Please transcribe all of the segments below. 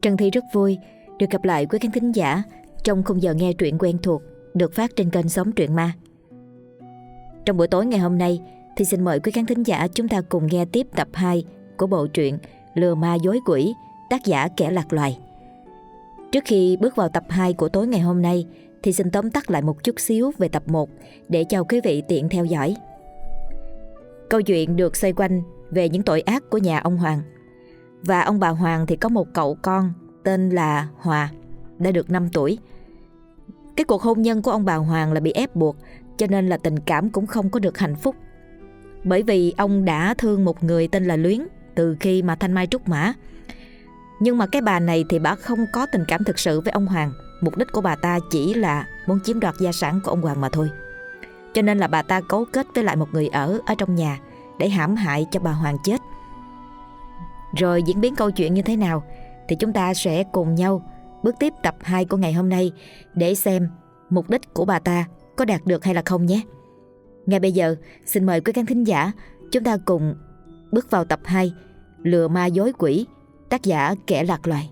Trân Thi rất vui được gặp lại quý khán thính giả trong khung giờ nghe truyện quen thuộc được phát trên kênh Sống Truyện Ma. Trong buổi tối ngày hôm nay thì xin mời quý khán thính giả chúng ta cùng nghe tiếp tập 2 của bộ truyện Lừa Ma Dối Quỷ, tác giả Kẻ Lạc Loài. Trước khi bước vào tập 2 của tối ngày hôm nay thì xin tóm tắt lại một chút xíu về tập 1 để cho quý vị tiện theo dõi. Câu chuyện được xoay quanh về những tội ác của nhà ông Hoàng. Và ông bà Hoàng thì có một cậu con tên là Hòa, đã được 5 tuổi. Cái cuộc hôn nhân của ông bà Hoàng là bị ép buộc, cho nên là tình cảm cũng không có được hạnh phúc. Bởi vì ông đã thương một người tên là Luyến từ khi mà thanh mai trúc mã. Nhưng mà cái bà này thì bà không có tình cảm thực sự với ông Hoàng. Mục đích của bà ta chỉ là muốn chiếm đoạt gia sản của ông Hoàng mà thôi. Cho nên là bà ta cấu kết với lại một người ở trong nhà để hãm hại cho bà Hoàng chết. Rồi diễn biến câu chuyện như thế nào thì chúng ta sẽ cùng nhau bước tiếp tập 2 của ngày hôm nay để xem mục đích của bà ta có đạt được hay là không nhé. Ngay bây giờ xin mời quý khán thính giả chúng ta cùng bước vào tập 2 Lừa Ma Dối Quỷ, tác giả Kẻ Lạc Loài.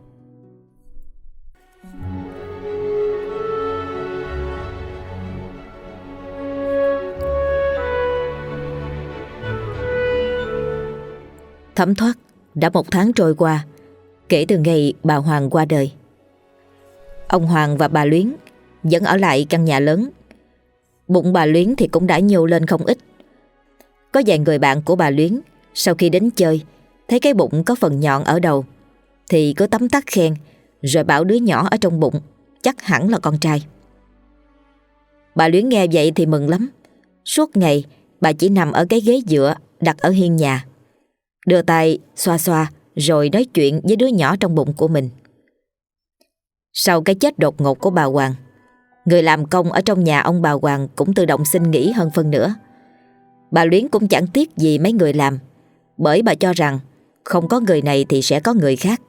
Thấm thoát đã 1 tháng trôi qua kể từ ngày bà Hoàng qua đời. Ông Hoàng và bà Luyến vẫn ở lại căn nhà lớn. Bụng bà Luyến thì cũng đã nhô lên không ít. Có vài người bạn của bà Luyến sau khi đến chơi thấy cái bụng có phần nhọn ở đầu thì cứ tấm tắc khen, rồi bảo đứa nhỏ ở trong bụng chắc hẳn là con trai. Bà Luyến nghe vậy thì mừng lắm. Suốt ngày bà chỉ nằm ở cái ghế dựa đặt ở hiên nhà, đưa tay xoa xoa rồi nói chuyện với đứa nhỏ trong bụng của mình. Sau cái chết đột ngột của bà Hoàng, người làm công ở trong nhà ông bà Hoàng cũng tự động xin nghỉ hơn phân nửa. Bà Luyến cũng chẳng tiếc gì mấy người làm, bởi bà cho rằng không có người này thì sẽ có người khác.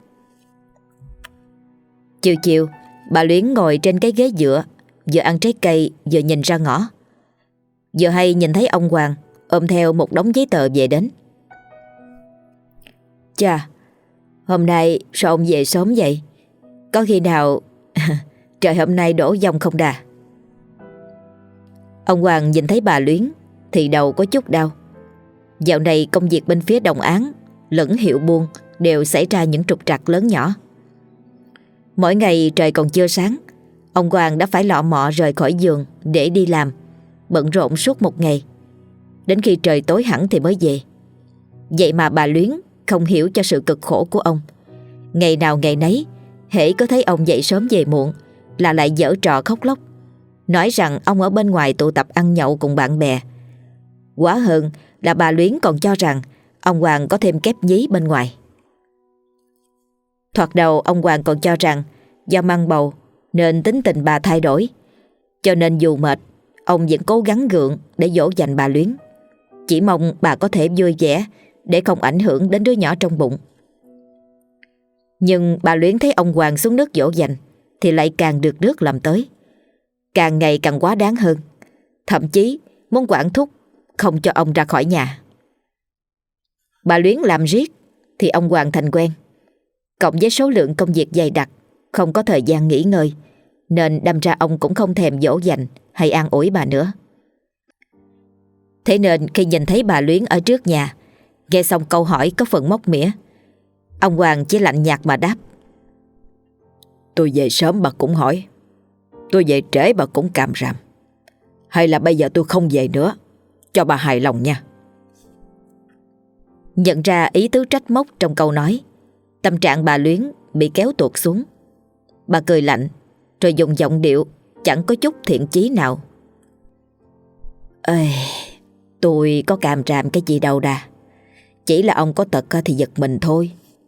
Chiều chiều, bà Luyến ngồi trên cái ghế dựa, vừa ăn trái cây vừa nhìn ra ngõ. Vừa hay nhìn thấy ông Hoàng ôm theo một đống giấy tờ về đến. Chà, hôm nay sao ông về sớm vậy? Có khi nào trời hôm nay đổ dông không đà? Ông Hoàng nhìn thấy bà Luyến thì đầu có chút đau. Dạo này công việc bên phía đồng án lẫn hiệu buôn đều xảy ra những trục trặc lớn nhỏ. Mỗi ngày trời còn chưa sáng, ông Hoàng đã phải lọ mọ rời khỏi giường để đi làm, bận rộn suốt một ngày. Đến khi trời tối hẳn thì mới về. Vậy mà bà Luyến không hiểu cho sự cực khổ của ông. Ngày nào ngày nấy, hễ có thấy ông dậy sớm về muộn là lại giở trò khóc lóc, nói rằng ông ở bên ngoài tụ tập ăn nhậu cùng bạn bè. Quá hơn là bà Luyến còn cho rằng ông Hoàng có thêm kép nhí bên ngoài. Thoạt đầu ông Hoàng còn cho rằng do mang bầu nên tính tình bà thay đổi, cho nên dù mệt, ông vẫn cố gắng gượng để dỗ dành bà Luyến, chỉ mong bà có thể vui vẻ để không ảnh hưởng đến đứa nhỏ trong bụng. Nhưng bà Luyến thấy ông Hoàng xuống nước dỗ dành thì lại càng được nước làm tới, càng ngày càng quá đáng hơn, thậm chí muốn quản thúc không cho ông ra khỏi nhà. Bà Luyến làm riết thì ông Hoàng thành quen, cộng với số lượng công việc dày đặc, không có thời gian nghỉ ngơi, nên đâm ra ông cũng không thèm dỗ dành hay an ủi bà nữa. Thế nên khi nhìn thấy bà Luyến ở trước nhà, nghe xong câu hỏi có phần móc mỉa, ông Hoàng chỉ lạnh nhạt mà đáp: Tôi về sớm bà cũng hỏi, tôi về trễ bà cũng càm ràm. Hay là bây giờ tôi không về nữa, cho bà hài lòng nha. Nhận ra ý tứ trách móc trong câu nói, tâm trạng bà Luyến bị kéo tuột xuống. Bà cười lạnh rồi dùng giọng điệu chẳng có chút thiện chí nào: Ê, tôi có càm ràm cái gì đâu đà, chỉ là ông có tật thì giật mình thôi.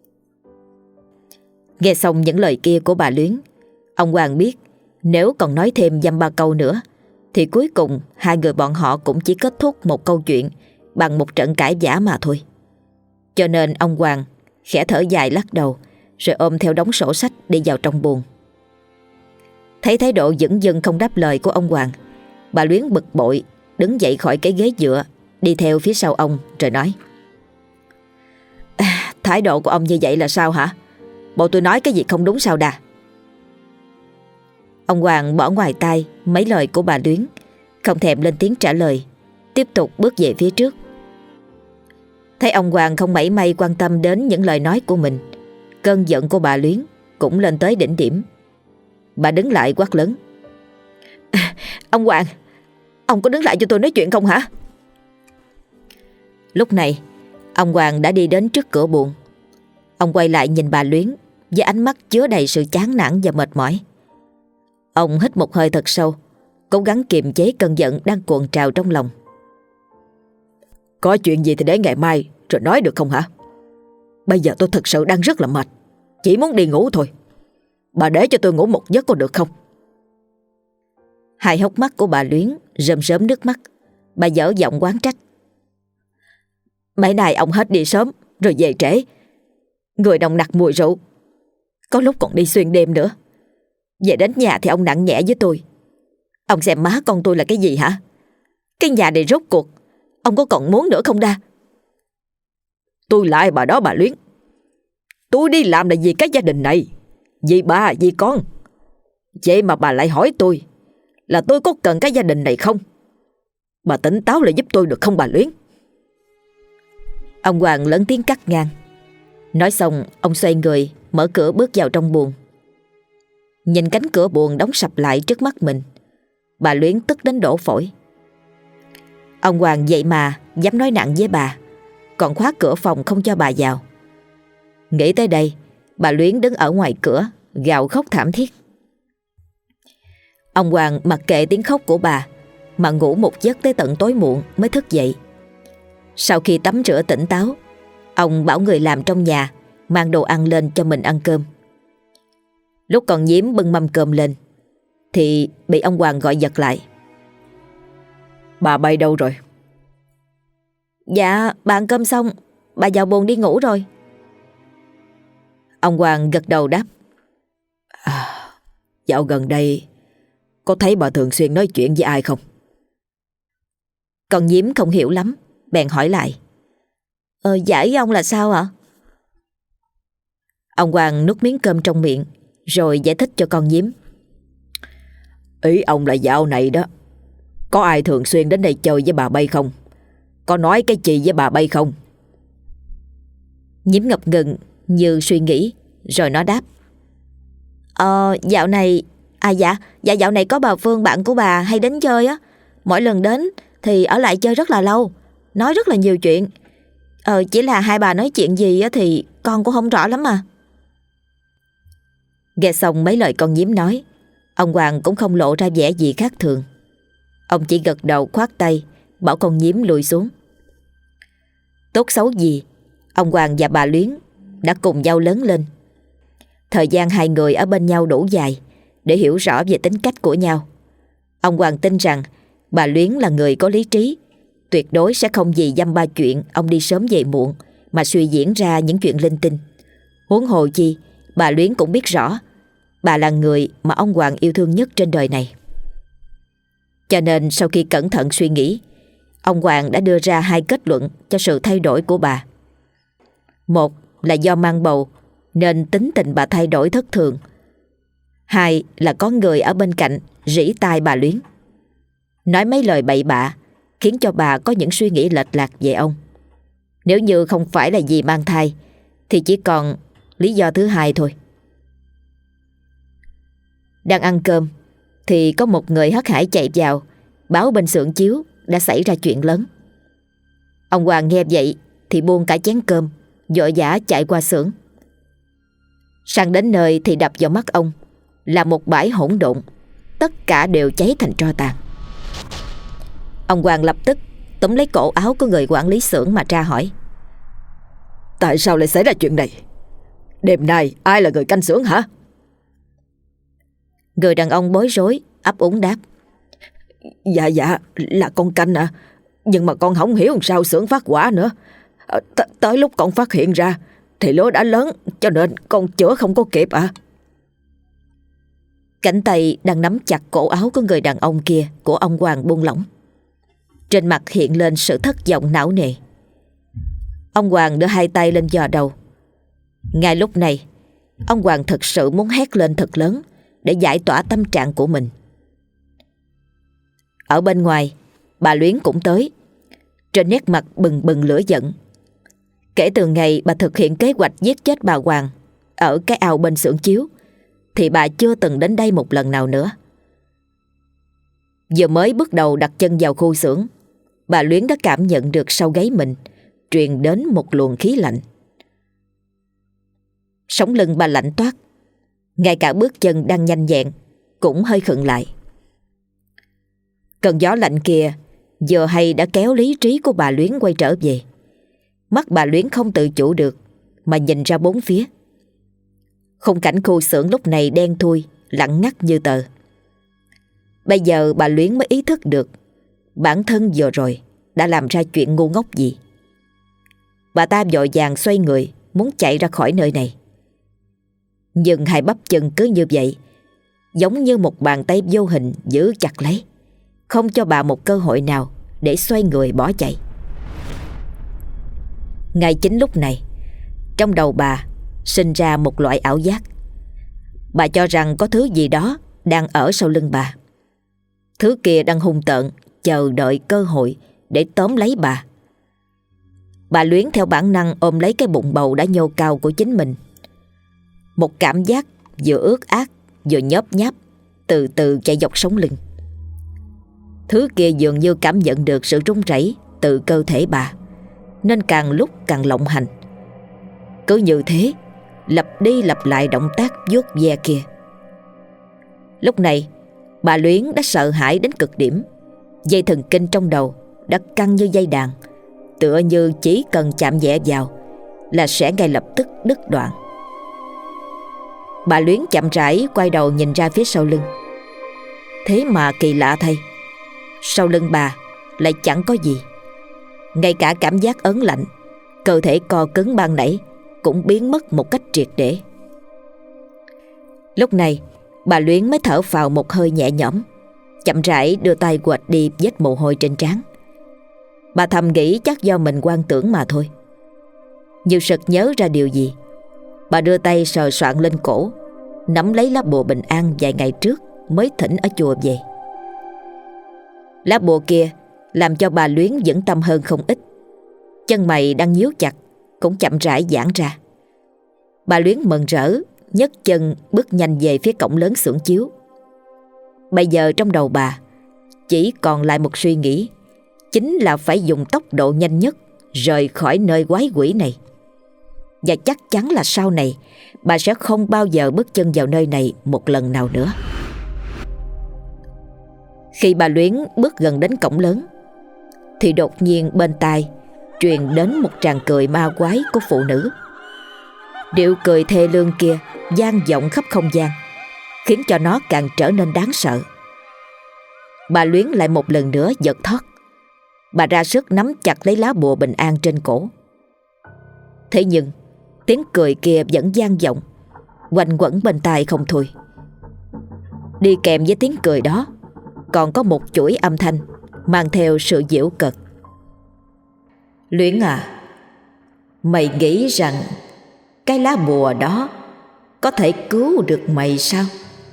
Nghe xong những lời kia của bà Luyến, ông Hoàng biết nếu còn nói thêm dăm ba câu nữa thì cuối cùng hai người bọn họ cũng chỉ kết thúc một câu chuyện bằng một trận cãi vã mà thôi. Cho nên ông Hoàng khẽ thở dài lắc đầu, rồi ôm theo đống sổ sách đi vào trong buồng. Thấy thái độ dửng dưng không đáp lời của ông Hoàng, bà Luyến bực bội đứng dậy khỏi cái ghế dựa, đi theo phía sau ông rồi nói: Thái độ của ông như vậy là sao hả? Bộ tôi nói cái gì không đúng sao đà? Ông Hoàng bỏ ngoài tai mấy lời của bà Luyến, không thèm lên tiếng trả lời, tiếp tục bước về phía trước. Thấy ông Hoàng không mảy may quan tâm đến những lời nói của mình, cơn giận của bà Luyến cũng lên tới đỉnh điểm. Bà đứng lại quát lớn: Ông Hoàng, ông có đứng lại cho tôi nói chuyện không hả? Lúc này ông Hoàng đã đi đến trước cửa buồng. Ông quay lại nhìn bà Luyến với ánh mắt chứa đầy sự chán nản và mệt mỏi. Ông hít một hơi thật sâu, cố gắng kiềm chế cơn giận đang cuộn trào trong lòng. Có chuyện gì thì để ngày mai rồi nói được không hả? Bây giờ tôi thật sự đang rất là mệt, chỉ muốn đi ngủ thôi. Bà để cho tôi ngủ một giấc có được không? Hai hốc mắt của bà Luyến rơm rớm nước mắt. Bà dở giọng oán trách: Mấy nay ông hết đi sớm rồi về trễ, người nồng nặc mùi rượu, có lúc còn đi xuyên đêm nữa. Về đến nhà thì ông nặng nhẹ với tôi. Ông xem má con tôi là cái gì hả? Cái nhà này rốt cuộc ông có còn muốn nữa không đa? Tôi lại bà đó bà Luyến. Tôi đi làm là vì cái gia đình này, vì bà, vì con. Vậy mà bà lại hỏi tôi là tôi có cần cái gia đình này không? Bà tỉnh táo lại giúp tôi được không bà Luyến? Ông Hoàng lớn tiếng cắt ngang. Nói xong ông xoay người mở cửa bước vào trong buồng. Nhìn cánh cửa buồng đóng sập lại trước mắt mình, bà Luyến tức đến đổ phổi. Ông Hoàng vậy mà dám nói nặng với bà, còn khóa cửa phòng không cho bà vào. Nghĩ tới đây, bà Luyến đứng ở ngoài cửa gào khóc thảm thiết. Ông Hoàng mặc kệ tiếng khóc của bà mà ngủ một giấc tới tận tối muộn mới thức dậy. Sau khi tắm rửa tỉnh táo, ông bảo người làm trong nhà mang đồ ăn lên cho mình ăn cơm. Lúc con Nhiễm bưng mâm cơm lên thì bị ông Hoàng gọi giật lại. Bà bay đâu rồi? Dạ bà ăn cơm xong, bà vào buồng đi ngủ rồi. Ông Hoàng gật đầu đáp: Dạo gần đây có thấy bà thường xuyên nói chuyện với ai không? Con Nhiễm không hiểu lắm, bèn hỏi lại: Dạ ý ông là sao ạ? Ông Hoàng nuốt miếng cơm trong miệng rồi giải thích cho con Nhiễm: Ý ông là dạo này đó, có ai thường xuyên đến đây chơi với bà bay không? Có nói cái gì với bà bay không? Nhiễm ngập ngừng như suy nghĩ, rồi nó đáp: Dạo này dạ dạo này có bà Phương bạn của bà hay đến chơi á. Mỗi lần đến thì ở lại chơi rất là lâu, nói rất là nhiều chuyện. Chỉ là hai bà nói chuyện gì á thì con cũng không rõ lắm mà. Nghe xong mấy lời con Nhiễm nói, ông Hoàng cũng không lộ ra vẻ gì khác thường. Ông chỉ gật đầu khoát tay bảo con Nhiễm lùi xuống. Tốt xấu gì, ông Hoàng và bà Luyến đã cùng nhau lớn lên. Thời gian hai người ở bên nhau đủ dài để hiểu rõ về tính cách của nhau. Ông Hoàng tin rằng bà Luyến là người có lý trí, tuyệt đối sẽ không vì dăm ba chuyện ông đi sớm về muộn mà suy diễn ra những chuyện linh tinh. Huống hồ chi, bà Luyến cũng biết rõ bà là người mà ông Hoàng yêu thương nhất trên đời này. Cho nên sau khi cẩn thận suy nghĩ, ông Hoàng đã đưa ra hai kết luận cho sự thay đổi của bà. Một là do mang bầu nên tính tình bà thay đổi thất thường. Hai là có người ở bên cạnh rỉ tai bà Luyến, nói mấy lời bậy bạ khiến cho bà có những suy nghĩ lệch lạc về ông. Nếu như không phải là vì mang thai thì chỉ còn lý do thứ hai thôi. Đang ăn cơm thì có một người hớt hải chạy vào báo bên xưởng chiếu đã xảy ra chuyện lớn. Ông Hoàng nghe vậy thì buông cả chén cơm, vội vã chạy qua xưởng. Sang đến nơi thì đập vào mắt ông là một bãi hỗn độn, tất cả đều cháy thành tro tàn. Ông Hoàng lập tức túm lấy cổ áo của người quản lý xưởng mà tra hỏi: Tại sao lại xảy ra chuyện này? Đêm nay ai là người canh xưởng hả? Người đàn ông bối rối ấp úng đáp: Dạ là con canh à, nhưng mà con không hiểu sao xưởng phát hỏa nữa. Tới lúc con phát hiện ra thì lửa đã lớn, cho nên con chữa không có kịp à. Cánh tay đang nắm chặt cổ áo của người đàn ông kia của ông Hoàng buông lỏng. Trên mặt hiện lên sự thất vọng não nề. Ông Hoàng đưa hai tay lên giò đầu. Ngay lúc này, ông Hoàng thực sự muốn hét lên thật lớn để giải tỏa tâm trạng của mình. Ở bên ngoài, bà Luyến cũng tới, trên nét mặt bừng bừng lửa giận. Kể từ ngày bà thực hiện kế hoạch giết chết bà Hoàng ở cái ao bên xưởng chiếu thì bà chưa từng đến đây một lần nào nữa. Vừa mới bước đầu đặt chân vào khu xưởng, bà Luyến đã cảm nhận được sau gáy mình truyền đến một luồng khí lạnh. Sống lưng bà lạnh toát, ngay cả bước chân đang nhanh nhẹn cũng hơi khựng lại. Cơn gió lạnh kia giờ hay đã kéo lý trí của bà Luyến quay trở về. Mắt bà Luyến không tự chủ được mà nhìn ra bốn phía. Khung cảnh khu xưởng lúc này đen thui, lặng ngắt như tờ. Bây giờ bà Luyến mới ý thức được bản thân vừa rồi đã làm ra chuyện ngu ngốc gì. Bà ta vội vàng xoay người muốn chạy ra khỏi nơi này. Nhưng hai bắp chân cứ như vậy, giống như một bàn tay vô hình giữ chặt lấy, không cho bà một cơ hội nào để xoay người bỏ chạy. Ngay chính lúc này, trong đầu bà sinh ra một loại ảo giác. Bà cho rằng có thứ gì đó đang ở sau lưng bà. Thứ kia đang hung tợn chờ đợi cơ hội để tóm lấy bà. Bà Luyến theo bản năng ôm lấy cái bụng bầu đã nhô cao của chính mình. Một cảm giác vừa ướt át vừa nhớp nháp từ từ chạy dọc sống lưng. Thứ kia dường như cảm nhận được sự rung rẩy từ cơ thể bà, nên càng lúc càng lộng hành. Cứ như thế, lặp đi lặp lại động tác vuốt ve kia. Lúc này, bà Luyến đã sợ hãi đến cực điểm. Dây thần kinh trong đầu đã căng như dây đàn, tựa như chỉ cần chạm nhẹ vào là sẽ ngay lập tức đứt đoạn. Bà Luyến chậm rãi quay đầu nhìn ra phía sau lưng. Thế mà kỳ lạ thay, sau lưng bà lại chẳng có gì. Ngay cả cảm giác ớn lạnh, cơ thể co cứng ban nãy cũng biến mất một cách triệt để. Lúc này bà Luyến mới thở phào một hơi nhẹ nhõm, chậm rãi đưa tay quệt đi vết mồ hôi trên trán. Bà thầm nghĩ chắc do mình hoang tưởng mà thôi. Như sực nhớ ra điều gì, bà đưa tay sờ soạng lên cổ, nắm lấy lá bùa bình an vài ngày trước mới thỉnh ở chùa về. Lá bùa kia làm cho bà Luyến vững tâm hơn không ít. Chân mày đang nhíu chặt cũng chậm rãi giãn ra. Bà Luyến mừng rỡ nhấc chân bước nhanh về phía cổng lớn xưởng chiếu. Bây giờ trong đầu bà chỉ còn lại một suy nghĩ, chính là phải dùng tốc độ nhanh nhất rời khỏi nơi quái quỷ này. Và chắc chắn là sau này bà sẽ không bao giờ bước chân vào nơi này một lần nào nữa. Khi bà Luyến bước gần đến cổng lớn thì đột nhiên bên tai truyền đến một tràng cười ma quái của phụ nữ. Điệu cười thê lương kia vang vọng khắp không gian, khiến cho nó càng trở nên đáng sợ. Bà Luyến lại một lần nữa giật thót. Bà ra sức nắm chặt lấy lá bùa bình an trên cổ. Thế nhưng tiếng cười kia vẫn vang vọng, quanh quẩn bên tai không thôi. Đi kèm với tiếng cười đó còn có một chuỗi âm thanh mang theo sự giễu cợt. Luyến à, mày nghĩ rằng cái lá bùa đó có thể cứu được mày sao?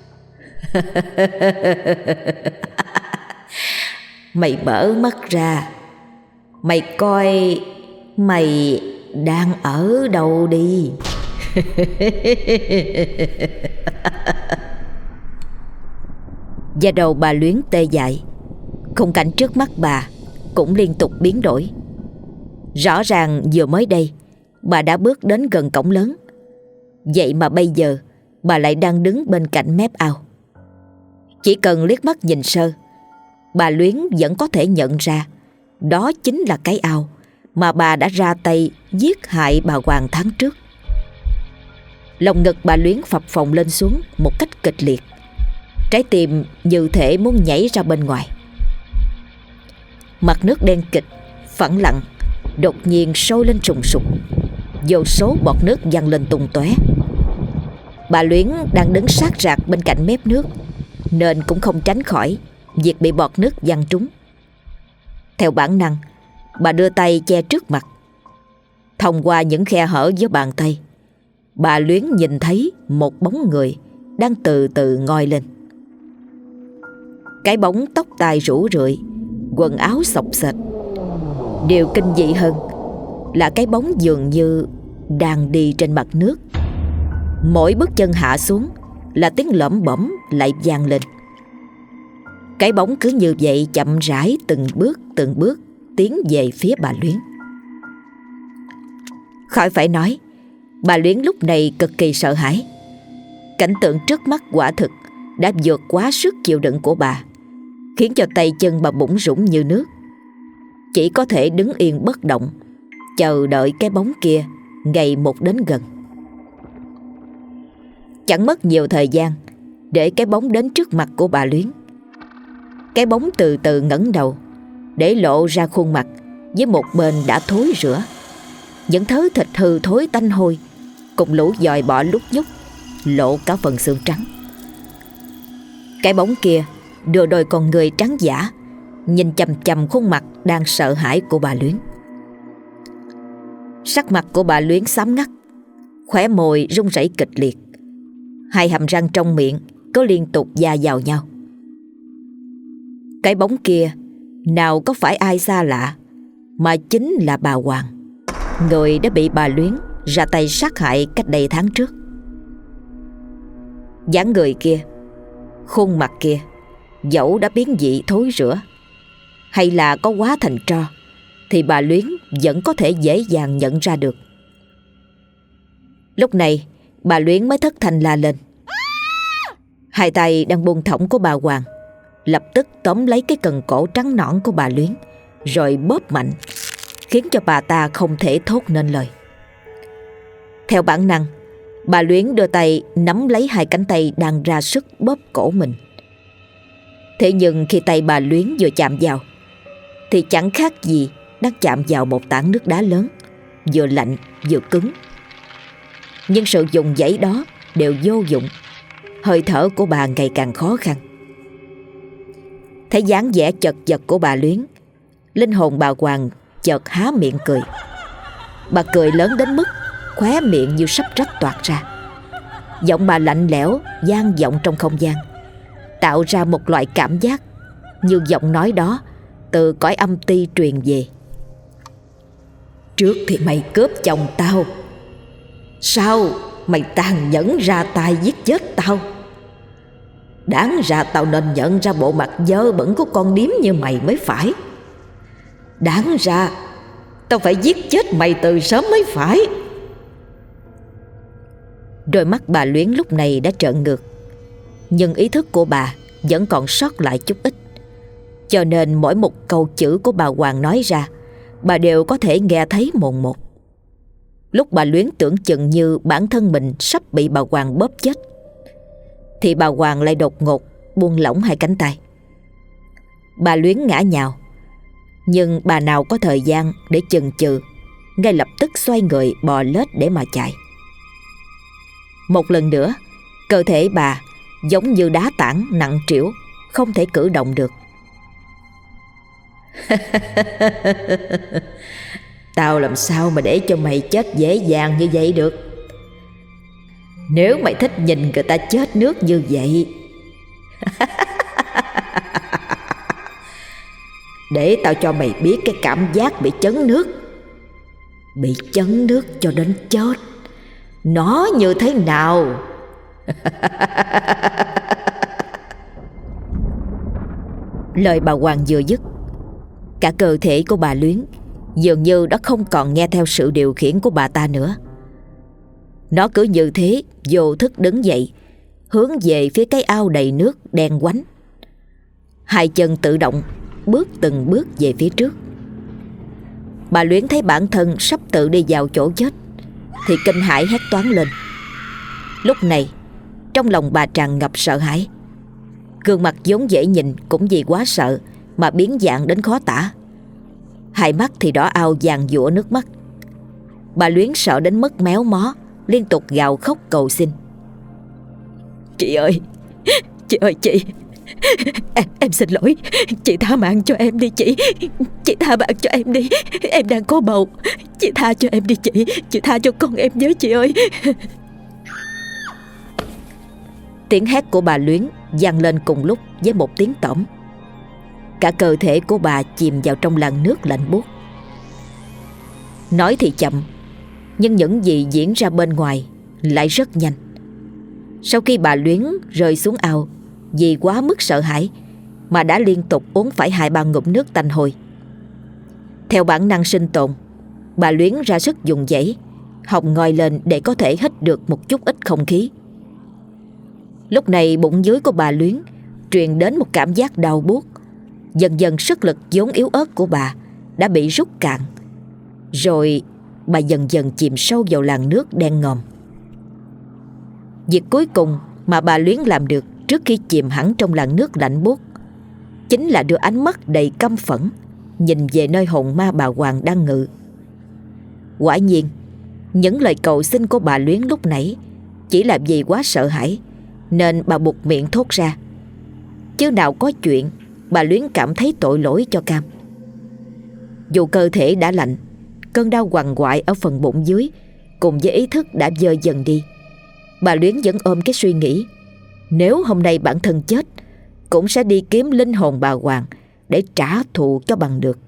Mày mở mắt ra, mày coi mày đang ở đâu đi. Da đầu bà Luyến tê dại. Khung cảnh trước mắt bà cũng liên tục biến đổi. Rõ ràng vừa mới đây bà đã bước đến gần cổng lớn, vậy mà bây giờ bà lại đang đứng bên cạnh mép ao. Chỉ cần liếc mắt nhìn sơ, bà Luyến vẫn có thể nhận ra đó chính là cái ao mà bà đã ra tay giết hại bà Hoàng tháng trước. Lòng ngực bà Luyến phập phồng lên xuống một cách kịch liệt, trái tim như thể muốn nhảy ra bên ngoài. Mặt nước đen kịch, phẳng lặng đột nhiên sôi lên trùng sục, vô số bọt nước văng lên tung tóe. Bà Luyến đang đứng sát rạc bên cạnh mép nước, nên cũng không tránh khỏi việc bị bọt nước văng trúng. Theo bản năng, bà đưa tay che trước mặt. Thông qua những khe hở giữa bàn tay, bà Luyến nhìn thấy một bóng người đang từ từ ngoi lên. Cái bóng tóc tai rủ rượi, quần áo xộc xệch. Điều kinh dị hơn là cái bóng dường như đang đi trên mặt nước. Mỗi bước chân hạ xuống là tiếng lẩm bẩm lại vang lên. Cái bóng cứ như vậy chậm rãi từng bước tiến về phía bà Luyến. Khỏi phải nói, bà Luyến lúc này cực kỳ sợ hãi. Cảnh tượng trước mắt quả thực đã vượt quá sức chịu đựng của bà, khiến cho tay chân bà bủn rủn như nước. Chỉ có thể đứng yên bất động, chờ đợi cái bóng kia ngày một đến gần. Chẳng mất nhiều thời gian để cái bóng đến trước mặt của bà Luyến. Cái bóng từ từ ngẩng đầu, để lộ ra khuôn mặt với một bên đã thối rữa, những thớ thịt hư thối tanh hôi cùng lũ giòi bọ lúc nhúc, lộ cả phần xương trắng. Cái bóng kia đưa đôi con người trắng dã nhìn chằm chằm khuôn mặt đang sợ hãi của bà Luyến. Sắc mặt của bà Luyến xám ngắt, khóe môi run rẩy kịch liệt, hai hàm răng trong miệng có liên tục va vào nhau. Cái bóng kia nào có phải ai xa lạ, mà chính là bà Hoàng, người đã bị bà Luyến ra tay sát hại cách đây tháng trước. Dáng người kia, khuôn mặt kia, dẫu đã biến dị thối rữa hay là có hóa thành tro, thì bà Luyến vẫn có thể dễ dàng nhận ra được. Lúc này bà Luyến mới thất thanh la lên. Hai tay đang buông thõng của bà Hoàng lập tức tóm lấy cái cần cổ trắng nõn của bà Luyến, rồi bóp mạnh, khiến cho bà ta không thể thốt nên lời. Theo bản năng, bà Luyến đưa tay nắm lấy hai cánh tay đang ra sức bóp cổ mình. Thế nhưng khi tay bà Luyến vừa chạm vào, thì chẳng khác gì đang chạm vào một tảng nước đá lớn, vừa lạnh vừa cứng. Nhưng sự dùng giãy đó đều vô dụng, hơi thở của bà ngày càng khó khăn. Thấy dáng vẻ chật vật của bà Luyến, linh hồn bà Hoàng chợt há miệng cười. Bà cười lớn đến mức khóe miệng như sắp rách toạc ra. Giọng bà lạnh lẽo vang vọng trong không gian, tạo ra một loại cảm giác như giọng nói đó từ cõi âm ti truyền về. Trước thì mày cướp chồng tao, sau mày tàn nhẫn ra tay giết chết tao. Đáng ra tao nên nhận ra bộ mặt dơ bẩn của con điếm như mày mới phải. Đáng ra tao phải giết chết mày từ sớm mới phải. Đôi mắt bà Luyến lúc này đã trợn ngược, nhưng ý thức của bà vẫn còn sót lại chút ít, cho nên mỗi một câu chữ của bà Hoàng nói ra, bà đều có thể nghe thấy mồn một. Lúc bà Luyến tưởng chừng như bản thân mình sắp bị bà Hoàng bóp chết, thì bà Hoàng lại đột ngột buông lỏng hai cánh tay. Bà Luyến ngã nhào, nhưng bà nào có thời gian để chần chừ, ngay lập tức xoay người bò lết để mà chạy. Một lần nữa, cơ thể bà giống như đá tảng nặng trĩu, không thể cử động được. Tao làm sao mà để cho mày chết dễ dàng như vậy được. Nếu mày thích nhìn người ta chết nước như vậy, để tao cho mày biết cái cảm giác bị chấn nước. Bị chấn nước cho đến chết nó như thế nào. Lời bà Hoàng vừa dứt, cả cơ thể của bà Luyến dường như đã không còn nghe theo sự điều khiển của bà ta nữa. Nó cứ như thế vô thức đứng dậy, hướng về phía cái ao đầy nước đen quánh. Hai chân tự động bước từng bước về phía trước. Bà Luyến thấy bản thân sắp tự đi vào chỗ chết thì kinh hãi hét toáng lên. Lúc này trong lòng bà tràn ngập sợ hãi. Gương mặt vốn dễ nhìn cũng vì quá sợ mà biến dạng đến khó tả. Hai mắt thì đỏ ao vàng giụa nước mắt. Bà Luyến sợ đến mức méo mó, liên tục gào khóc cầu xin. Chị ơi, chị ơi chị, em xin lỗi, chị tha mạng cho em đi chị. Chị tha mạng cho em đi, em đang có bầu. Chị tha cho em đi chị tha cho con em với chị ơi. Tiếng hét của bà Luyến vang lên cùng lúc với một tiếng tõm. Cả cơ thể của bà chìm vào trong làn nước lạnh buốt. Nói thì chậm, nhưng những gì diễn ra bên ngoài lại rất nhanh. Sau khi bà Luyến rơi xuống ao vì quá mức sợ hãi mà đã liên tục uống phải 2-3 ngụm nước tanh hôi. Theo bản năng sinh tồn, bà Luyến ra sức dùng dãy, họng ngoi lên để có thể hít được một chút ít không khí. Lúc này bụng dưới của bà Luyến truyền đến một cảm giác đau buốt. Dần dần sức lực vốn yếu ớt của bà đã bị rút cạn. Rồi bà dần dần chìm sâu vào làn nước đen ngòm. Việc cuối cùng mà bà Luyến làm được trước khi chìm hẳn trong làn nước lạnh buốt chính là đưa ánh mắt đầy căm phẫn nhìn về nơi hồn ma bà Hoàng đang ngự. Quả nhiên, những lời cầu xin của bà Luyến lúc nãy chỉ là vì quá sợ hãi nên bà buột miệng thốt ra. Chứ nào có chuyện bà Luyến cảm thấy tội lỗi cho Cam. Dù cơ thể đã lạnh, cơn đau quằn quại ở phần bụng dưới cùng với ý thức đã vơi dần đi, bà Luyến vẫn ôm cái suy nghĩ nếu hôm nay bản thân chết cũng sẽ đi kiếm linh hồn bà Hoàng để trả thù cho bằng được.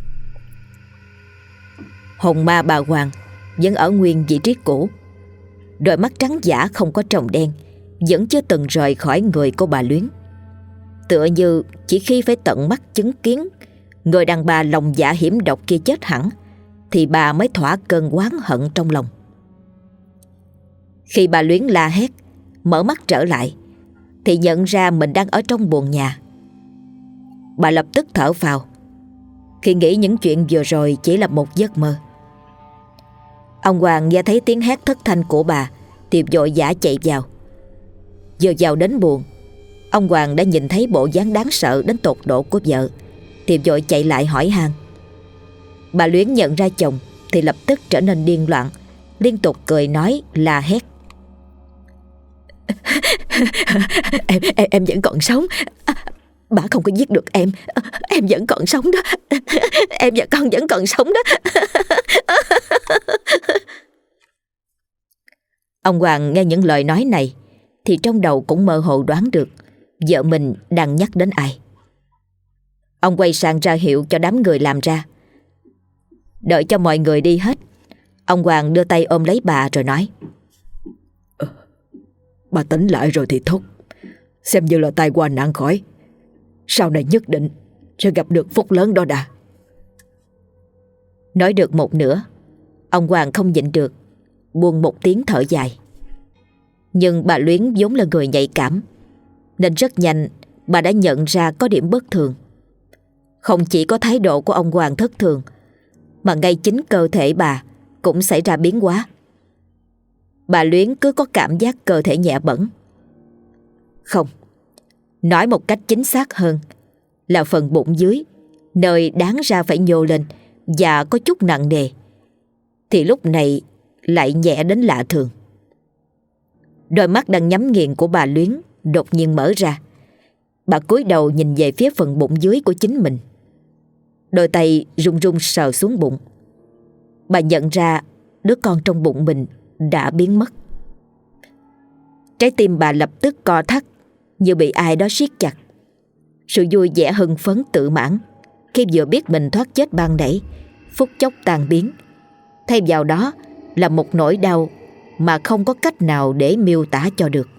Hồn ma bà Hoàng vẫn ở nguyên vị trí cũ. Đôi mắt trắng dã không có tròng đen vẫn chưa từng rời khỏi người của bà Luyến. Tựa như chỉ khi phải tận mắt chứng kiến người đàn bà lòng dạ hiểm độc kia chết hẳn thì bà mới thỏa cơn oán hận trong lòng. Khi bà Luyến la hét, mở mắt trở lại thì nhận ra mình đang ở trong buồng nhà. Bà lập tức thở phào khi nghĩ những chuyện vừa rồi chỉ là một giấc mơ. Ông Hoàng nghe thấy tiếng hét thất thanh của bà thì vội vã chạy vào. Vừa vào đến buồng, ông Hoàng đã nhìn thấy bộ dáng đáng sợ đến tột độ của vợ thì vội chạy lại hỏi han. Bà Luyến nhận ra chồng thì lập tức trở nên điên loạn, liên tục cười nói la hét. Em vẫn còn sống. Bà không có giết được em. Em vẫn còn sống đó. Em và con vẫn còn sống đó. Ông Hoàng nghe những lời nói này thì trong đầu cũng mơ hồ đoán được vợ mình đang nhắc đến ai. Ông quay sang ra hiệu cho đám người làm ra. Đợi cho mọi người đi hết, ông Hoàng đưa tay ôm lấy bà rồi nói: Bà tỉnh lại rồi thì tốt. Xem như là tai qua nạn khỏi. Sau này nhất định sẽ gặp được phúc lớn đó đã. Nói được một nửa, ông Hoàng không nhịn được buông một tiếng thở dài. Nhưng bà Luyến vốn là người nhạy cảm nên rất nhanh bà đã nhận ra có điểm bất thường. Không chỉ có thái độ của ông Hoàng thất thường mà ngay chính cơ thể bà cũng xảy ra biến hóa. Bà Luyến cứ có cảm giác cơ thể nhẹ bẫng. Không, nói một cách chính xác hơn là phần bụng dưới, nơi đáng ra phải nhô lên và có chút nặng nề, thì lúc này lại nhẹ đến lạ thường. Đôi mắt đang nhắm nghiền của bà Luyến đột nhiên mở ra. Bà cúi đầu nhìn về phía phần bụng dưới của chính mình. Đôi tay run run sờ xuống bụng. Bà nhận ra đứa con trong bụng mình đã biến mất. Trái tim bà lập tức co thắt như bị ai đó siết chặt. Sự vui vẻ hưng phấn tự mãn khi vừa biết mình thoát chết ban nãy phút chốc tan biến, thay vào đó là một nỗi đau mà không có cách nào để miêu tả cho được.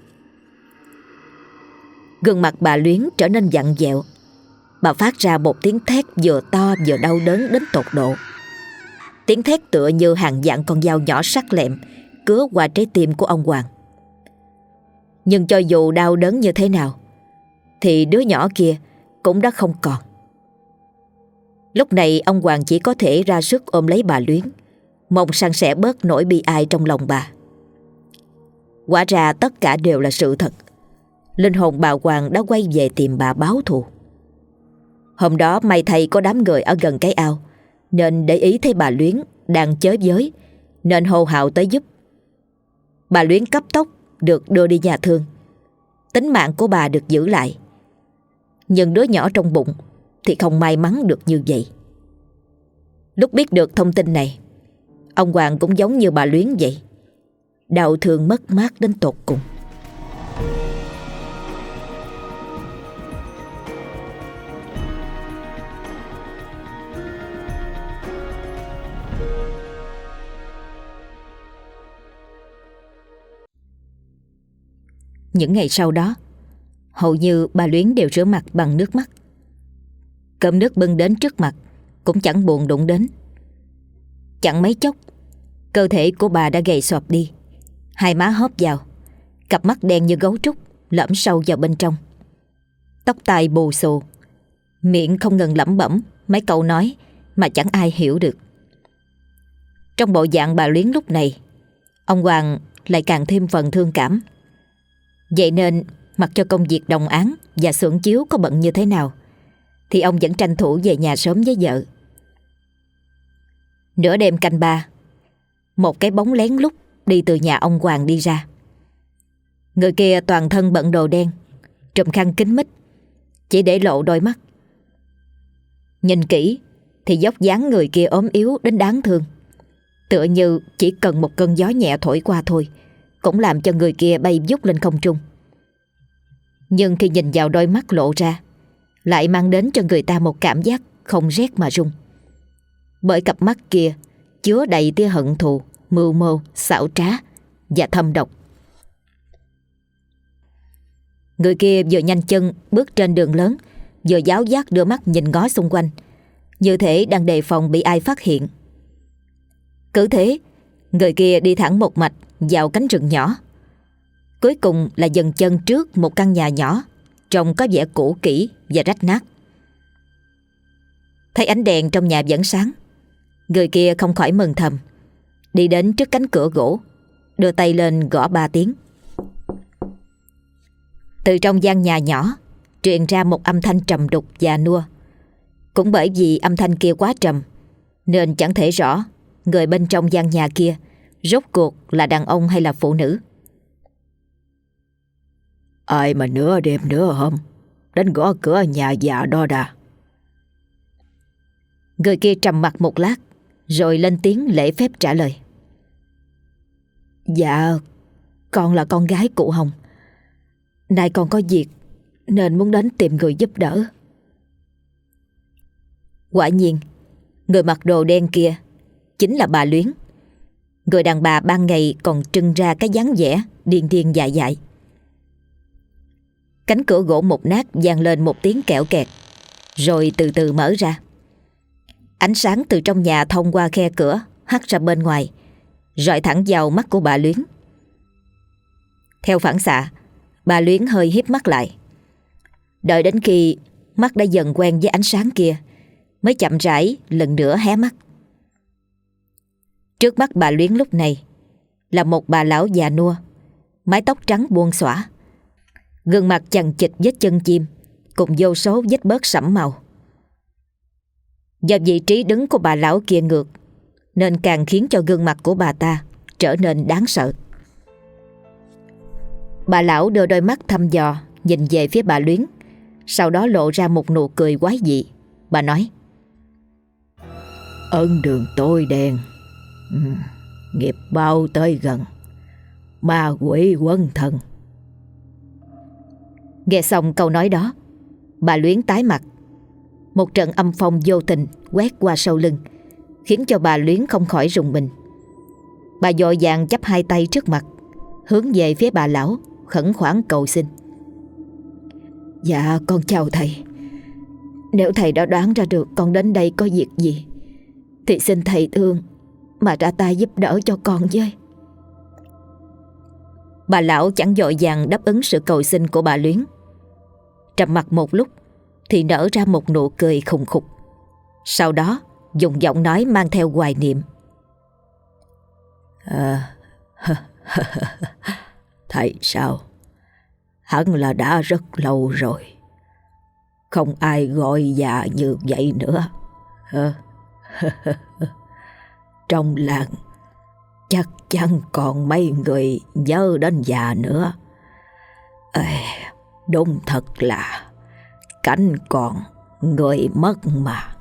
Gương mặt bà Luyến trở nên vặn vẹo. Bà phát ra một tiếng thét vừa to vừa đau đớn đến tột độ. Tiếng thét tựa như hàng vạn con dao nhỏ sắc lẹm cứa qua trái tim của ông Hoàng. Nhưng cho dù đau đớn như thế nào thì đứa nhỏ kia cũng đã không còn. Lúc này ông Hoàng chỉ có thể ra sức ôm lấy bà Luyến, mong san sẻ bớt nỗi bi ai trong lòng bà. Quả ra tất cả đều là sự thật. Linh hồn bà Hoàng đã quay về tìm bà báo thù. Hôm đó may thay có đám người ở gần cái ao nên để ý thấy bà Luyến đang chới giới nên hô hào tới giúp. Bà Luyến cấp tốc được đưa đi nhà thương. Tính mạng của bà được giữ lại. Nhưng đứa nhỏ trong bụng thì không may mắn được như vậy. Lúc biết được thông tin này, ông Hoàng cũng giống như bà Luyến vậy, đau thương mất mát đến tột cùng. Những ngày sau đó, hầu như bà Luyến đều rửa mặt bằng nước mắt. Cơm nước bưng đến trước mặt cũng chẳng buồn đụng đến. Chẳng mấy chốc, cơ thể của bà đã gầy xộp đi, hai má hóp vào, cặp mắt đen như gấu trúc lõm sâu vào bên trong. Tóc tai bù xù, miệng không ngừng lẩm bẩm mấy câu nói mà chẳng ai hiểu được. Trong bộ dạng bà Luyến lúc này, ông Hoàng lại càng thêm phần thương cảm. Vậy nên mặc cho công việc đồng áng và xưởng chiếu có bận như thế nào thì ông vẫn tranh thủ về nhà sớm với vợ. Nửa đêm canh ba, một cái bóng lén lút đi từ nhà ông Hoàng đi ra. Người kia toàn thân bận đồ đen, trùm khăn kín mít, chỉ để lộ đôi mắt. Nhìn kỹ thì vóc dáng người kia ốm yếu đến đáng thương, tựa như chỉ cần một cơn gió nhẹ thổi qua thôi cũng làm cho người kia bay vút lên không trung. Nhưng khi nhìn vào đôi mắt lộ ra, lại mang đến cho người ta một cảm giác không rét mà run. Bởi cặp mắt kia chứa đầy tia hận thù, mưu mô, xảo trá và thâm độc. Người kia vừa nhanh chân bước trên đường lớn, vừa giáo giác đưa mắt nhìn ngó xung quanh, như thể đang đề phòng bị ai phát hiện. Cứ thế, người kia đi thẳng một mạch vào cánh rừng nhỏ. Cuối cùng là dừng chân trước một căn nhà nhỏ, trông có vẻ cũ kỹ và rách nát. Thấy ánh đèn trong nhà vẫn sáng, người kia không khỏi mừng thầm, đi đến trước cánh cửa gỗ, đưa tay lên gõ 3 tiếng. Từ trong gian nhà nhỏ truyền ra một âm thanh trầm đục và nua. Cũng bởi vì âm thanh kia quá trầm nên chẳng thể rõ người bên trong gian nhà kia rốt cuộc là đàn ông hay là phụ nữ. Ai mà nửa đêm nửa hôm đến gõ cửa nhà già đó đà? Người kia trầm mặc một lát rồi lên tiếng lễ phép trả lời. Dạ, con là con gái cụ Hồng. Nay con có việc nên muốn đến tìm người giúp đỡ. Quả nhiên, người mặc đồ đen kia chính là bà Luyến. Người đàn bà ban ngày còn trưng ra cái dáng vẻ điên điên dại dại. Cánh cửa gỗ mục nát vang lên một tiếng kẽo kẹt, rồi từ từ mở ra. Ánh sáng từ trong nhà thông qua khe cửa hắt ra bên ngoài, rọi thẳng vào mắt của bà Luyến. Theo phản xạ, bà Luyến hơi híp mắt lại. Đợi đến khi mắt đã dần quen với ánh sáng kia, mới chậm rãi lần nữa hé mắt. Trước mắt bà Luyến lúc này là một bà lão già nua, mái tóc trắng buông xõa, gương mặt chằng chịt vết chân chim cùng vô số vết bớt sẫm màu. Do vị trí đứng của bà lão kia ngược nên càng khiến cho gương mặt của bà ta trở nên đáng sợ. Bà lão đưa đôi mắt thăm dò nhìn về phía bà Luyến, sau đó lộ ra một nụ cười quái dị. Bà nói: Ân đường tôi đen, nghiệp bao tới gần, ma quỷ quấn thân. Nghe xong câu nói đó, bà Luyến tái mặt. Một trận âm phong vô tình quét qua sau lưng, khiến cho bà Luyến không khỏi rùng mình. Bà vội vàng chắp hai tay trước mặt, hướng về phía bà lão, khẩn khoản cầu xin: Dạ con chào thầy. Nếu thầy đã đoán ra được con đến đây có việc gì thì xin thầy thương mà ra tay giúp đỡ cho con với. Bà lão chẳng vội vàng đáp ứng sự cầu xin của bà Luyến. Trầm mặc một lúc thì nở ra một nụ cười khùng khục, sau đó dùng giọng nói mang theo hoài niệm: Thầy sao? Hẳn là đã rất lâu rồi, không ai gọi già như vậy nữa. Trong làng chắc chắn còn mấy người nhớ đến già nữa. Đúng thật là cảnh còn người mất mà.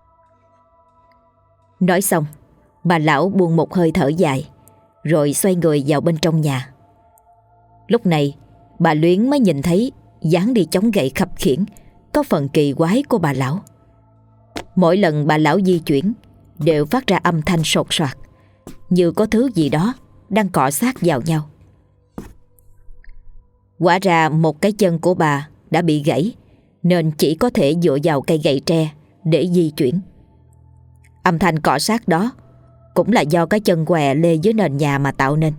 Nói xong, bà lão buông một hơi thở dài, rồi xoay người vào bên trong nhà. Lúc này bà Luyến mới nhìn thấy dáng đi chống gậy khập khiễng có phần kỳ quái của bà lão. Mỗi lần bà lão di chuyển đều phát ra âm thanh sột soạt, như có thứ gì đó đang cọ sát vào nhau. Hóa ra một cái chân của bà đã bị gãy, nên chỉ có thể dựa vào cây gậy tre để di chuyển. Âm thanh cọ sát đó cũng là do cái chân què lê dưới nền nhà mà tạo nên.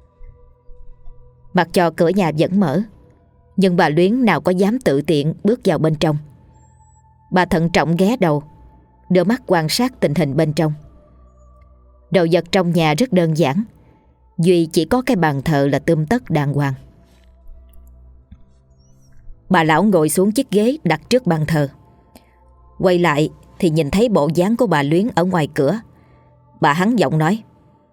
Mặc cho cửa nhà vẫn mở, nhưng bà Luyến nào có dám tự tiện bước vào bên trong. Bà thận trọng ghé đầu, đưa mắt quan sát tình hình bên trong. Đồ vật trong nhà rất đơn giản, duy chỉ có cái bàn thờ là tươm tất đàng hoàng. Bà lão ngồi xuống chiếc ghế đặt trước bàn thờ. Quay lại thì nhìn thấy bộ dáng của bà Luyến ở ngoài cửa. Bà hắng giọng nói: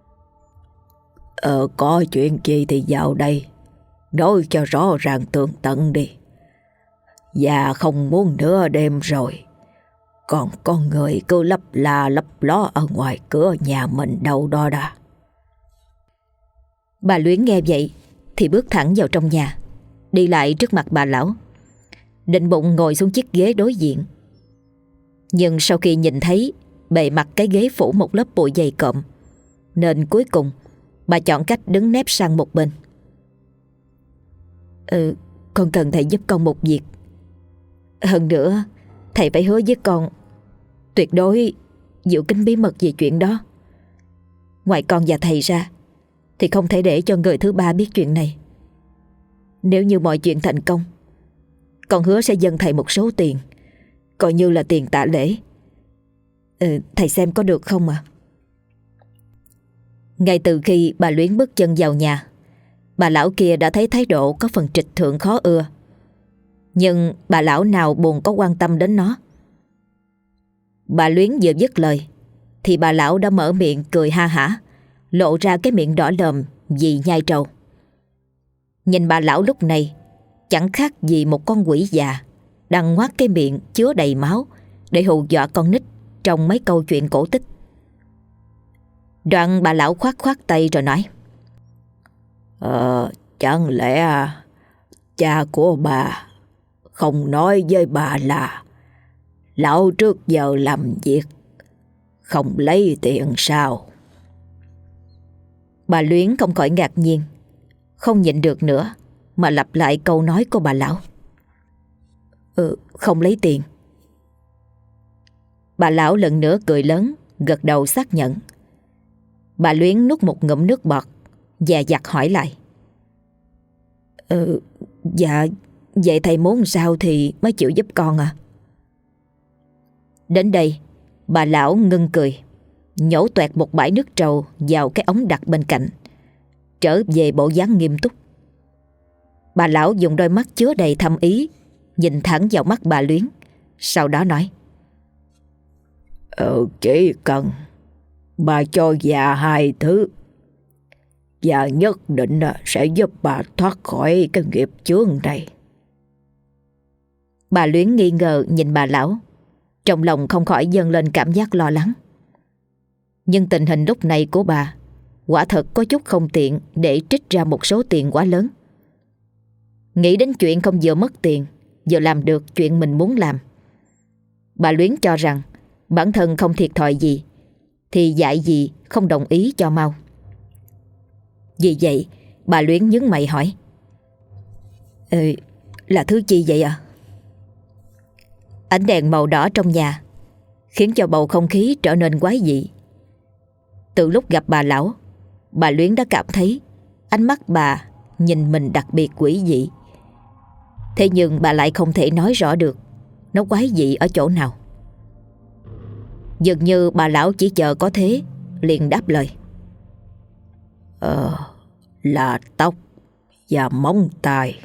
Có chuyện gì thì vào đây, nói cho rõ ràng tường tận đi. Già không muốn nửa đêm rồi, còn con người cứ lấp la lấp ló ở ngoài cửa nhà mình đâu đó đã. Bà Luyến nghe vậy thì bước thẳng vào trong nhà, đi lại trước mặt bà lão, định bụng ngồi xuống chiếc ghế đối diện. Nhưng sau khi nhìn thấy bề mặt cái ghế phủ một lớp bụi dày cộm, nên cuối cùng bà chọn cách đứng nép sang một bên. Con cần thầy giúp con một việc. Hơn nữa, thầy phải hứa với con tuyệt đối giữ kín bí mật về chuyện đó. Ngoài con và thầy ra thì không thể để cho người thứ ba biết chuyện này. Nếu như mọi chuyện thành công, con hứa sẽ dâng thầy một số tiền, coi như là tiền tạ lễ. Thầy xem có được không ạ? Ngay từ khi bà Luyến bước chân vào nhà, bà lão kia đã thấy thái độ có phần trịch thượng khó ưa. Nhưng bà lão nào buồn có quan tâm đến nó. Bà Luyến vừa dứt lời thì bà lão đã mở miệng cười ha hả, lộ ra cái miệng đỏ lòm vì nhai trầu. Nhìn bà lão lúc này chẳng khác gì một con quỷ già đang ngoác cái miệng chứa đầy máu để hù dọa con nít trong mấy câu chuyện cổ tích. Đoạn bà lão khoát khoát tay rồi nói: Chẳng lẽ cha của bà không nói với bà là lão trước giờ làm việc không lấy tiền sao? Bà Luyến không khỏi ngạc nhiên, không nhịn được nữa mà lặp lại câu nói của bà lão. Không lấy tiền. Bà lão lần nữa cười lớn, gật đầu xác nhận. Bà Luyến nuốt một ngụm nước bọt, dè dặt hỏi lại: Dạ, vậy thầy muốn sao thì mới chịu giúp con à? Đến đây, bà lão ngưng cười, nhổ toẹt một bãi nước trầu vào cái ống đặt bên cạnh, trở về bộ dáng nghiêm túc. Bà lão dùng đôi mắt chứa đầy thâm ý nhìn thẳng vào mắt bà Luyến, sau đó nói: Chỉ cần bà cho già 2 thứ, già nhất định sẽ giúp bà thoát khỏi cái nghiệp chướng này. Bà Luyến nghi ngờ nhìn bà lão, trong lòng không khỏi dâng lên cảm giác lo lắng. Nhưng tình hình lúc này của bà quả thật có chút không tiện để trích ra một số tiền quá lớn. Nghĩ đến chuyện không vừa mất tiền vừa làm được chuyện mình muốn làm, bà Luyến cho rằng bản thân không thiệt thòi gì thì dạy gì không đồng ý cho mau. Vì vậy bà Luyến nhướng mày hỏi: Là thứ chi vậy ạ? Ánh đèn màu đỏ trong nhà khiến cho bầu không khí trở nên quái dị. Từ lúc gặp bà lão, bà Luyến đã cảm thấy ánh mắt bà nhìn mình đặc biệt quỷ dị. Thế nhưng bà lại không thể nói rõ được nó quái dị ở chỗ nào. Dường như bà lão chỉ chờ có thế, liền đáp lời: Là tóc và móng tay.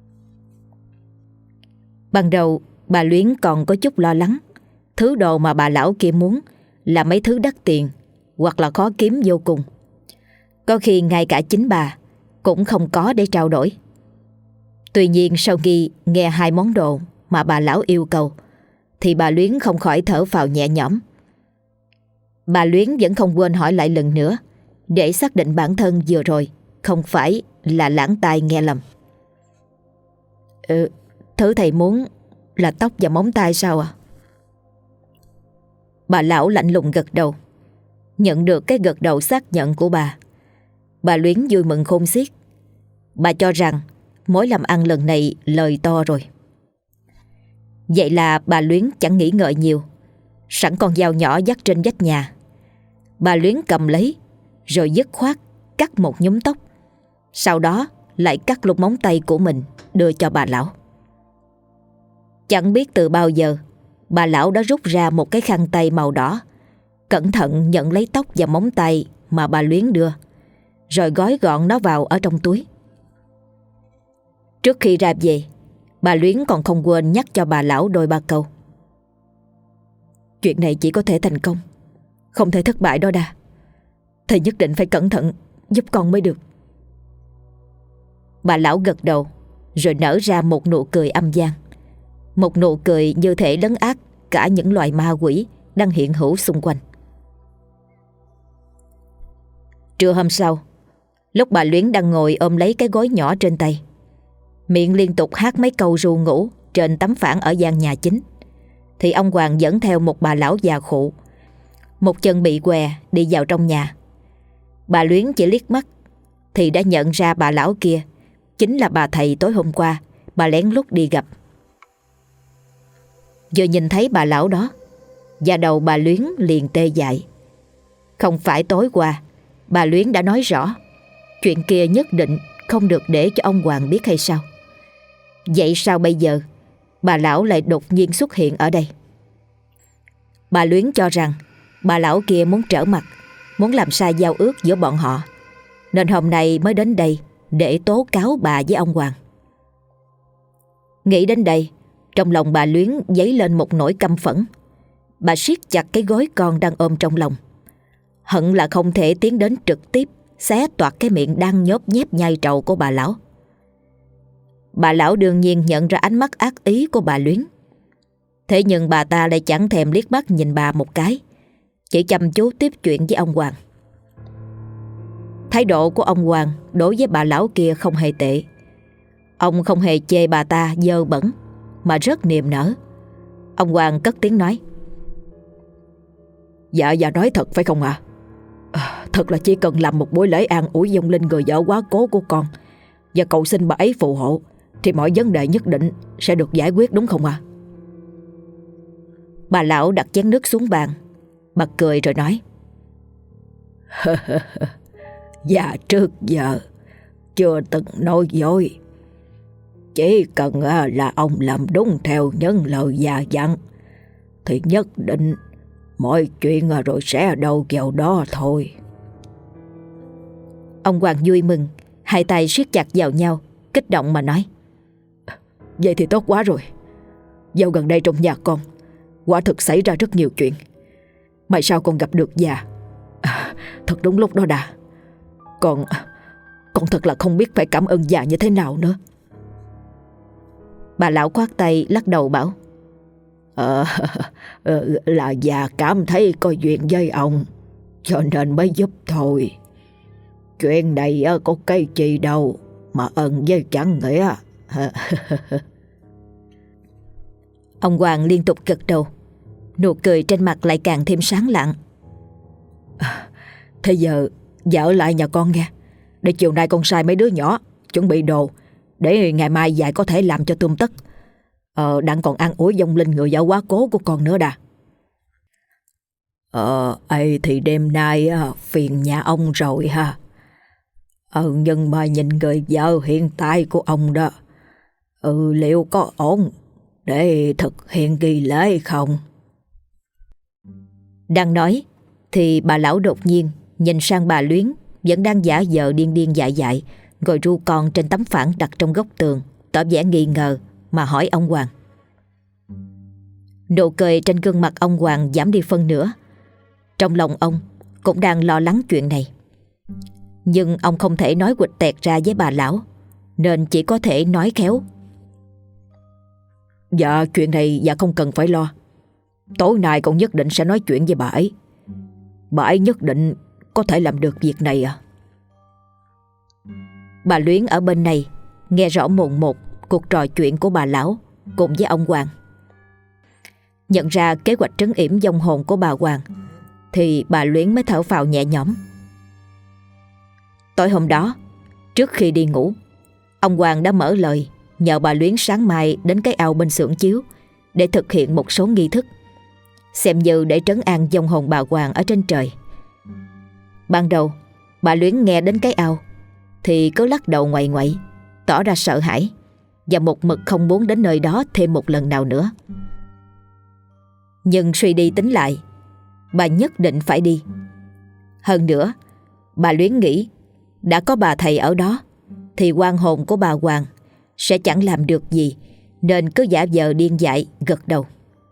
Ban đầu bà Luyến còn có chút lo lắng thứ đồ mà bà lão kia muốn là mấy thứ đắt tiền hoặc là khó kiếm vô cùng. Có khi ngay cả chính bà cũng không có để trao đổi. Tuy nhiên sau khi nghe 2 món đồ mà bà lão yêu cầu thì bà Luyến không khỏi thở phào nhẹ nhõm. Bà Luyến vẫn không quên hỏi lại lần nữa để xác định bản thân vừa rồi không phải là lãng tai nghe lầm. Thứ thầy muốn là tóc và móng tay sao à? Bà lão lạnh lùng gật đầu. Nhận được cái gật đầu xác nhận của bà Luyến vui mừng khôn xiết. Bà cho rằng mối làm ăn lần này lời to rồi. Vậy là bà Luyến chẳng nghĩ ngợi nhiều, sẵn con dao nhỏ dắt trên vách nhà, bà Luyến cầm lấy rồi dứt khoát cắt một nhúm tóc. Sau đó lại cắt luôn móng tay của mình đưa cho bà lão. Chẳng biết từ bao giờ bà lão đã rút ra một cái khăn tay màu đỏ, cẩn thận nhận lấy tóc và móng tay mà bà Luyến đưa, rồi gói gọn nó vào ở trong túi. Trước khi ra về, bà Luyến còn không quên nhắc cho bà lão đôi ba câu. Chuyện này chỉ có thể thành công, không thể thất bại đó Đa. Thầy nhất định phải cẩn thận giúp con mới được. Bà lão gật đầu rồi nở ra một nụ cười âm gian, một nụ cười như thể lấn át cả những loài ma quỷ đang hiện hữu xung quanh. Trưa hôm sau, lúc bà Luyến đang ngồi ôm lấy cái gối nhỏ trên tay, miệng liên tục hát mấy câu ru ngủ trên tấm phản ở gian nhà chính, thì ông Hoàng dẫn theo một bà lão già khụ, một chân bị què, đi vào trong nhà. Bà Luyến chỉ liếc mắt thì đã nhận ra bà lão kia chính là bà thầy tối hôm qua bà lén lút đi gặp. Vừa nhìn thấy bà lão đó, da đầu bà Luyến liền tê dại. Không phải tối qua bà Luyến đã nói rõ chuyện kia nhất định không được để cho ông Hoàng biết hay sao? Vậy sao bây giờ bà lão lại đột nhiên xuất hiện ở đây? Bà Luyến cho rằng bà lão kia muốn trở mặt, muốn làm sai giao ước giữa bọn họ, nên hôm nay mới đến đây để tố cáo bà với ông Hoàng. Nghĩ đến đây, trong lòng bà Luyến dấy lên một nỗi căm phẫn. Bà siết chặt cái gối con đang ôm trong lòng, hận là không thể tiến đến trực tiếp xé toạc cái miệng đang nhốp nhép nhai trầu của bà lão. Bà lão đương nhiên nhận ra ánh mắt ác ý của bà Luyến. Thế nhưng bà ta lại chẳng thèm liếc mắt nhìn bà một cái, chỉ chăm chú tiếp chuyện với ông Hoàng. Thái độ của ông Hoàng đối với bà lão kia không hề tệ. Ông không hề chê bà ta dơ bẩn, mà rất niềm nở. Ông Hoàng cất tiếng nói: Dạ nói thật phải không ạ? Thật là chỉ cần làm một buổi lễ an ủi vong linh người vợ quá cố của con và cầu xin bà ấy phù hộ thì mọi vấn đề nhất định sẽ được giải quyết, đúng không ạ? Bà lão đặt chén nước xuống bàn, bật cười rồi nói: Dạ trước giờ chưa từng nói dối. Chỉ cần là ông làm đúng theo những lời dạ dặn thì nhất định mọi chuyện rồi sẽ đâu vào đó thôi. Ông Hoàng vui mừng, hai tay siết chặt vào nhau, kích động mà nói: Vậy thì tốt quá rồi. Dạo gần đây trong nhà con quả thực xảy ra rất nhiều chuyện. May sao con gặp được già thật đúng lúc đó Đà. Con thật là không biết phải cảm ơn già như thế nào nữa. Bà lão khoát tay lắc đầu bảo: Là già cảm thấy có duyên với ông cho nên mới giúp thôi. Chuyện này có cái gì đâu mà ân với chẳng nghĩa. Ông Hoàng liên tục gật đầu, nụ cười trên mặt lại càng thêm sáng lạng. Thế giờ dạ ở lại nhà con nghe, để chiều nay con sai mấy đứa nhỏ chuẩn bị đồ để ngày mai dạy có thể làm cho tươm tất. Đang còn ăn ủi vong linh người vợ quá cố của con nữa Đà. Ấy thì đêm nay phiền nhà ông rồi ha. Nhưng mà nhìn người vợ hiện tại của ông đó, liệu có ổn để thực hiện nghi lễ không? Đang nói thì bà lão đột nhiên nhìn sang bà Luyến, vẫn đang giả vờ điên điên dại dại ngồi ru con trên tấm phản đặt trong góc tường, tỏ vẻ nghi ngờ mà hỏi ông Hoàng. Nụ cười trên gương mặt ông Hoàng giảm đi phân nửa. Trong lòng ông cũng đang lo lắng chuyện này, nhưng ông không thể nói quịch tẹt ra với bà lão, nên chỉ có thể nói khéo: Dạ chuyện này dạ không cần phải lo. Tối nay con nhất định sẽ nói chuyện với bà ấy. Bà ấy nhất định có thể làm được việc này à. Bà Luyến ở bên này nghe rõ mồn một cuộc trò chuyện của bà lão cùng với ông Hoàng. Nhận ra kế hoạch trấn yểm vong hồn của bà Hoàng thì bà Luyến mới thở phào nhẹ nhõm. Tối hôm đó, trước khi đi ngủ, Ông Hoàng đã mở lời nhờ bà Luyến sáng mai đến cái ao bên xưởng chiếu để thực hiện một số nghi thức, xem như để trấn an vong hồn bà Hoàng ở trên trời. Ban đầu bà Luyến nghe đến cái ao thì cứ lắc đầu ngoại ngoại, tỏ ra sợ hãi và một mực không muốn đến nơi đó thêm một lần nào nữa. Nhưng suy đi tính lại, bà nhất định phải đi. Hơn nữa, bà Luyến nghĩ đã có bà thầy ở đó thì oan hồn của bà Hoàng sẽ chẳng làm được gì, nên cứ giả vờ điên dại gật đầu.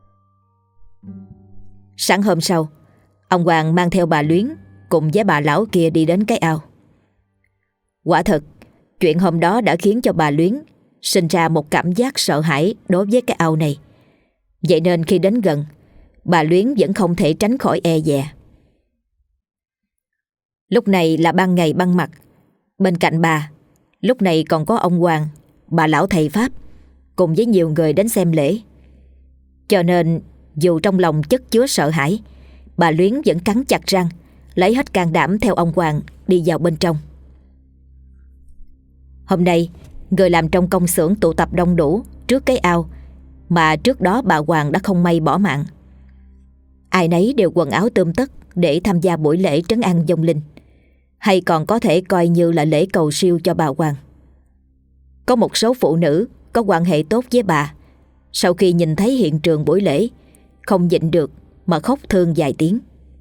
Sáng hôm sau, ông Hoàng mang theo bà Luyến cùng với bà lão kia đi đến cái ao. Quả thật, chuyện hôm đó đã khiến cho bà Luyến sinh ra một cảm giác sợ hãi đối với cái ao này. Vậy nên khi đến gần, bà Luyến vẫn không thể tránh khỏi e dè. Lúc này là ban ngày ban mặt. Bên cạnh bà, lúc này còn có ông Hoàng, bà lão thầy Pháp cùng với nhiều người đến xem lễ. Cho nên dù trong lòng chất chứa sợ hãi, bà Luyến vẫn cắn chặt răng, lấy hết can đảm theo ông Hoàng đi vào bên trong. Hôm nay, người làm trong công xưởng tụ tập đông đủ trước cái ao mà trước đó bà Hoàng đã không may bỏ mạng. Ai nấy đều quần áo tươm tất để tham gia buổi lễ trấn an vong linh, hay còn có thể coi như là lễ cầu siêu cho bà Hoàng. Có một số phụ nữ có quan hệ tốt với bà, sau khi nhìn thấy hiện trường buổi lễ, không nhịn được mà khóc thương vài tiếng.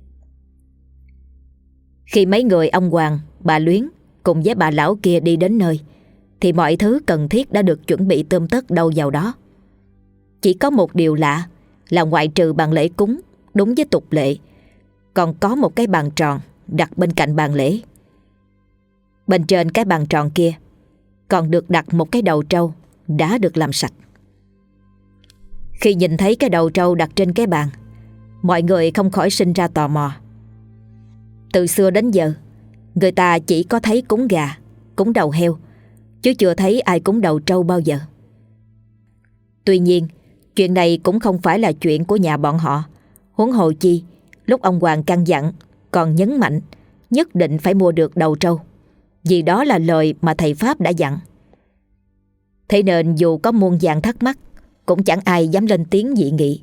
Khi mấy người ông Hoàng, bà Luyến cùng với bà lão kia đi đến nơi, thì mọi thứ cần thiết đã được chuẩn bị tươm tất đâu vào đó. Chỉ có một điều lạ là ngoại trừ bàn lễ cúng đúng với tục lệ, còn có một cái bàn tròn đặt bên cạnh bàn lễ. Bên trên cái bàn tròn kia còn được đặt một cái đầu trâu đã được làm sạch. Khi nhìn thấy cái đầu trâu đặt trên cái bàn, mọi người không khỏi sinh ra tò mò. Từ xưa đến giờ, người ta chỉ có thấy cúng gà, cúng đầu heo, chứ chưa thấy ai cúng đầu trâu bao giờ. Tuy nhiên, chuyện này cũng không phải là chuyện của nhà bọn họ. Huống hồ chi, lúc ông Hoàng căn dặn còn nhấn mạnh nhất định phải mua được đầu trâu, vì đó là lời mà thầy Pháp đã dặn. Thế nên dù có muôn vàn thắc mắc, cũng chẳng ai dám lên tiếng dị nghị.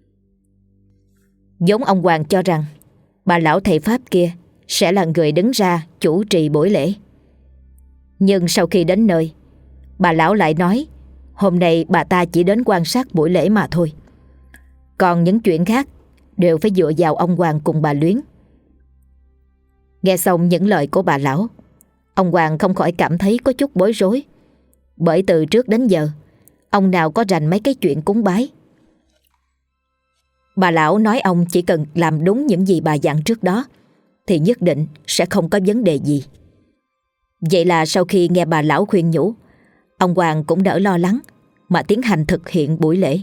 Vốn ông Hoàng cho rằng bà lão thầy Pháp kia sẽ là người đứng ra chủ trì buổi lễ. Nhưng sau khi đến nơi, bà lão lại nói hôm nay bà ta chỉ đến quan sát buổi lễ mà thôi, còn những chuyện khác đều phải dựa vào ông Hoàng cùng bà Luyến. Nghe xong những lời của bà lão, ông Hoàng không khỏi cảm thấy có chút bối rối, bởi từ trước đến giờ ông nào có rành mấy cái chuyện cúng bái. Bà lão nói ông chỉ cần làm đúng những gì bà dặn trước đó thì nhất định sẽ không có vấn đề gì. Vậy là sau khi nghe bà lão khuyên nhủ, ông Hoàng cũng đỡ lo lắng mà tiến hành thực hiện buổi lễ.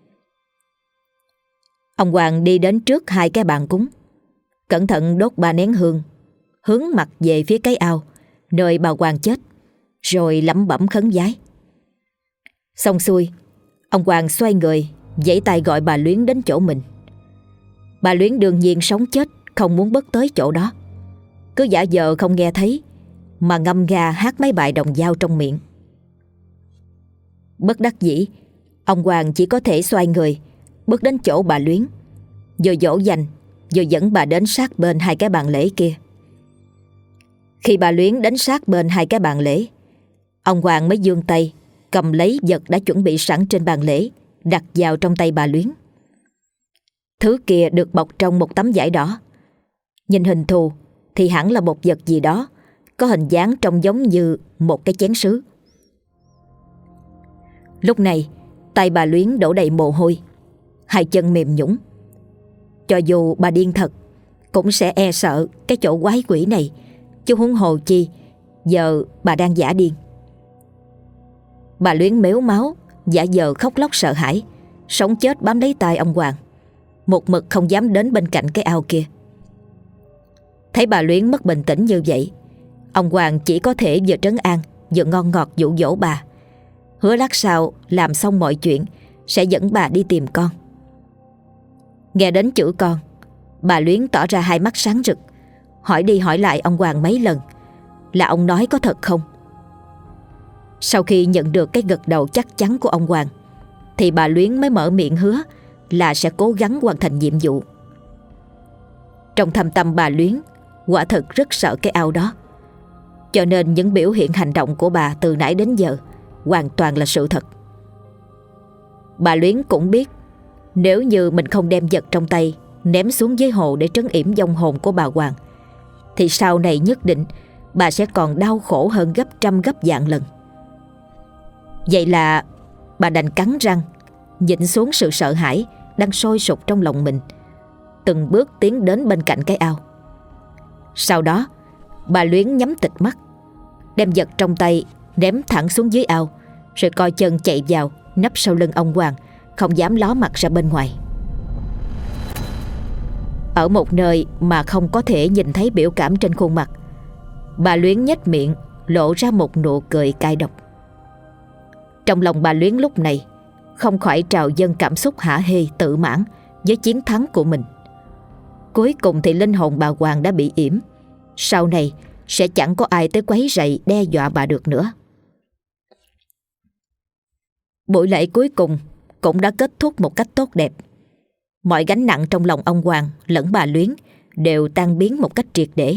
Ông Hoàng đi đến trước hai cái bàn cúng, cẩn thận đốt 3 nén hương, hướng mặt về phía cái ao nơi bà Hoàng chết, rồi lẩm bẩm khấn vái. Xong xuôi, ông Hoàng xoay người giãy tay gọi bà Luyến đến chỗ mình. Bà Luyến đương nhiên sống chết không muốn bước tới chỗ đó, cứ giả vờ không nghe thấy mà ngâm nga hát mấy bài đồng dao trong miệng. Bất đắc dĩ, ông Hoàng chỉ có thể xoay người bước đến chỗ bà Luyến, vừa dỗ dành vừa dẫn bà đến sát bên hai cái bàn lễ kia. Khi bà Luyến đến sát bên hai cái bàn lễ, ông Hoàng mới giương tay cầm lấy vật đã chuẩn bị sẵn trên bàn lễ, đặt vào trong tay bà Luyến. Thứ kia được bọc trong một tấm vải đỏ. Nhìn hình thù thì hẳn là một vật gì đó có hình dáng trông giống như một cái chén sứ. Lúc này tay bà Luyến đổ đầy mồ hôi, hai chân mềm nhũn. Cho dù bà điên thật cũng sẽ e sợ cái chỗ quái quỷ này, chứ huống hồ chi giờ bà đang giả điên. Bà Luyến mếu máu, giả vờ khóc lóc sợ hãi, sống chết bám lấy tay ông Hoàng, một mực không dám đến bên cạnh cái ao kia. Thấy bà Luyến mất bình tĩnh như vậy, ông Hoàng chỉ có thể vừa trấn an vừa ngon ngọt dụ dỗ bà, hứa lát sau làm xong mọi chuyện sẽ dẫn bà đi tìm con. Nghe đến chữ con, bà Luyến tỏ ra hai mắt sáng rực, hỏi đi hỏi lại ông Hoàng mấy lần là ông nói có thật không. Sau khi nhận được cái gật đầu chắc chắn của ông Hoàng thì bà Luyến mới mở miệng hứa là sẽ cố gắng hoàn thành nhiệm vụ. Trong thâm tâm bà Luyến quả thật rất sợ cái ao đó, cho nên những biểu hiện hành động của bà từ nãy đến giờ hoàn toàn là sự thật. Bà Luyến cũng biết nếu như mình không đem vật trong tay ném xuống dưới hồ để trấn yểm vong hồn của bà Hoàng thì sau này nhất định bà sẽ còn đau khổ hơn gấp trăm gấp vạn lần. Vậy là bà đành cắn răng nhịn xuống sự sợ hãi đang sôi sục trong lòng mình, từng bước tiến đến bên cạnh cái ao. Sau đó bà Luyến nhắm tịt mắt, đem vật trong tay ném thẳng xuống dưới ao, rồi coi chân chạy vào nấp sau lưng ông Hoàng, không dám ló mặt ra bên ngoài. Ở một nơi mà không có thể nhìn thấy biểu cảm trên khuôn mặt, bà Luyến nhếch miệng lộ ra một nụ cười cay độc. Trong lòng bà Luyến lúc này không khỏi trào dâng cảm xúc hả hê tự mãn với chiến thắng của mình. Cuối cùng thì linh hồn bà Hoàng đã bị yểm, sau này sẽ chẳng có ai tới quấy rầy đe dọa bà được nữa. Buổi lễ cuối cùng cũng đã kết thúc một cách tốt đẹp. Mọi gánh nặng trong lòng ông Hoàng lẫn bà Luyến đều tan biến một cách triệt để.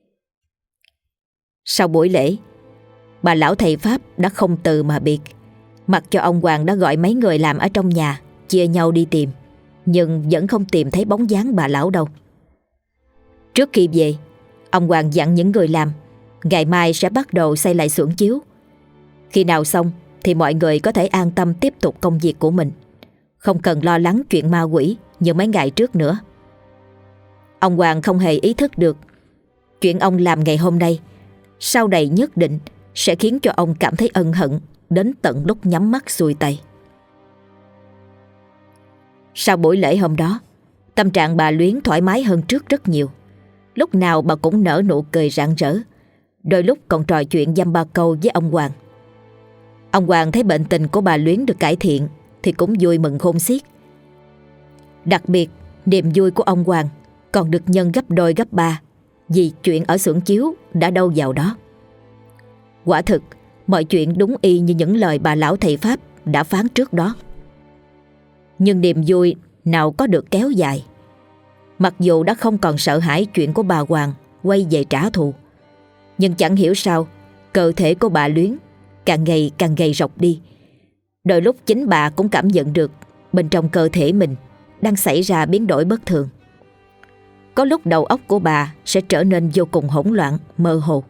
Sau buổi lễ, bà lão thầy Pháp đã không từ mà biệt, mặc cho ông Hoàng đã gọi mấy người làm ở trong nhà chia nhau đi tìm, nhưng vẫn không tìm thấy bóng dáng bà lão đâu. Trước khi về, ông Hoàng dặn những người làm ngày mai sẽ bắt đầu xây lại xưởng chiếu. Khi nào xong thì mọi người có thể an tâm tiếp tục công việc của mình, không cần lo lắng chuyện ma quỷ như mấy ngày trước nữa. Ông Hoàng không hề ý thức được chuyện ông làm ngày hôm nay sau này nhất định sẽ khiến cho ông cảm thấy ân hận đến tận lúc nhắm mắt xuôi tay. Sau buổi lễ hôm đó, tâm trạng bà Luyến thoải mái hơn trước rất nhiều. Lúc nào bà cũng nở nụ cười rạng rỡ, đôi lúc còn trò chuyện dăm ba câu với ông Hoàng. Ông Hoàng thấy bệnh tình của bà Luyến được cải thiện thì cũng vui mừng khôn xiết. Đặc biệt, niềm vui của ông Hoàng còn được nhân gấp đôi gấp ba vì chuyện ở xưởng chiếu đã đâu vào đó. Quả thực, mọi chuyện đúng y như những lời bà lão thầy Pháp đã phán trước đó. Nhưng niềm vui nào có được kéo dài. Mặc dù đã không còn sợ hãi chuyện của bà Hoàng quay về trả thù, nhưng chẳng hiểu sao cơ thể của bà Luyến càng ngày càng gầy rộc đi. Đôi lúc chính bà cũng cảm nhận được bên trong cơ thể mình đang xảy ra biến đổi bất thường. Có lúc đầu óc của bà sẽ trở nên vô cùng hỗn loạn, mơ hồ.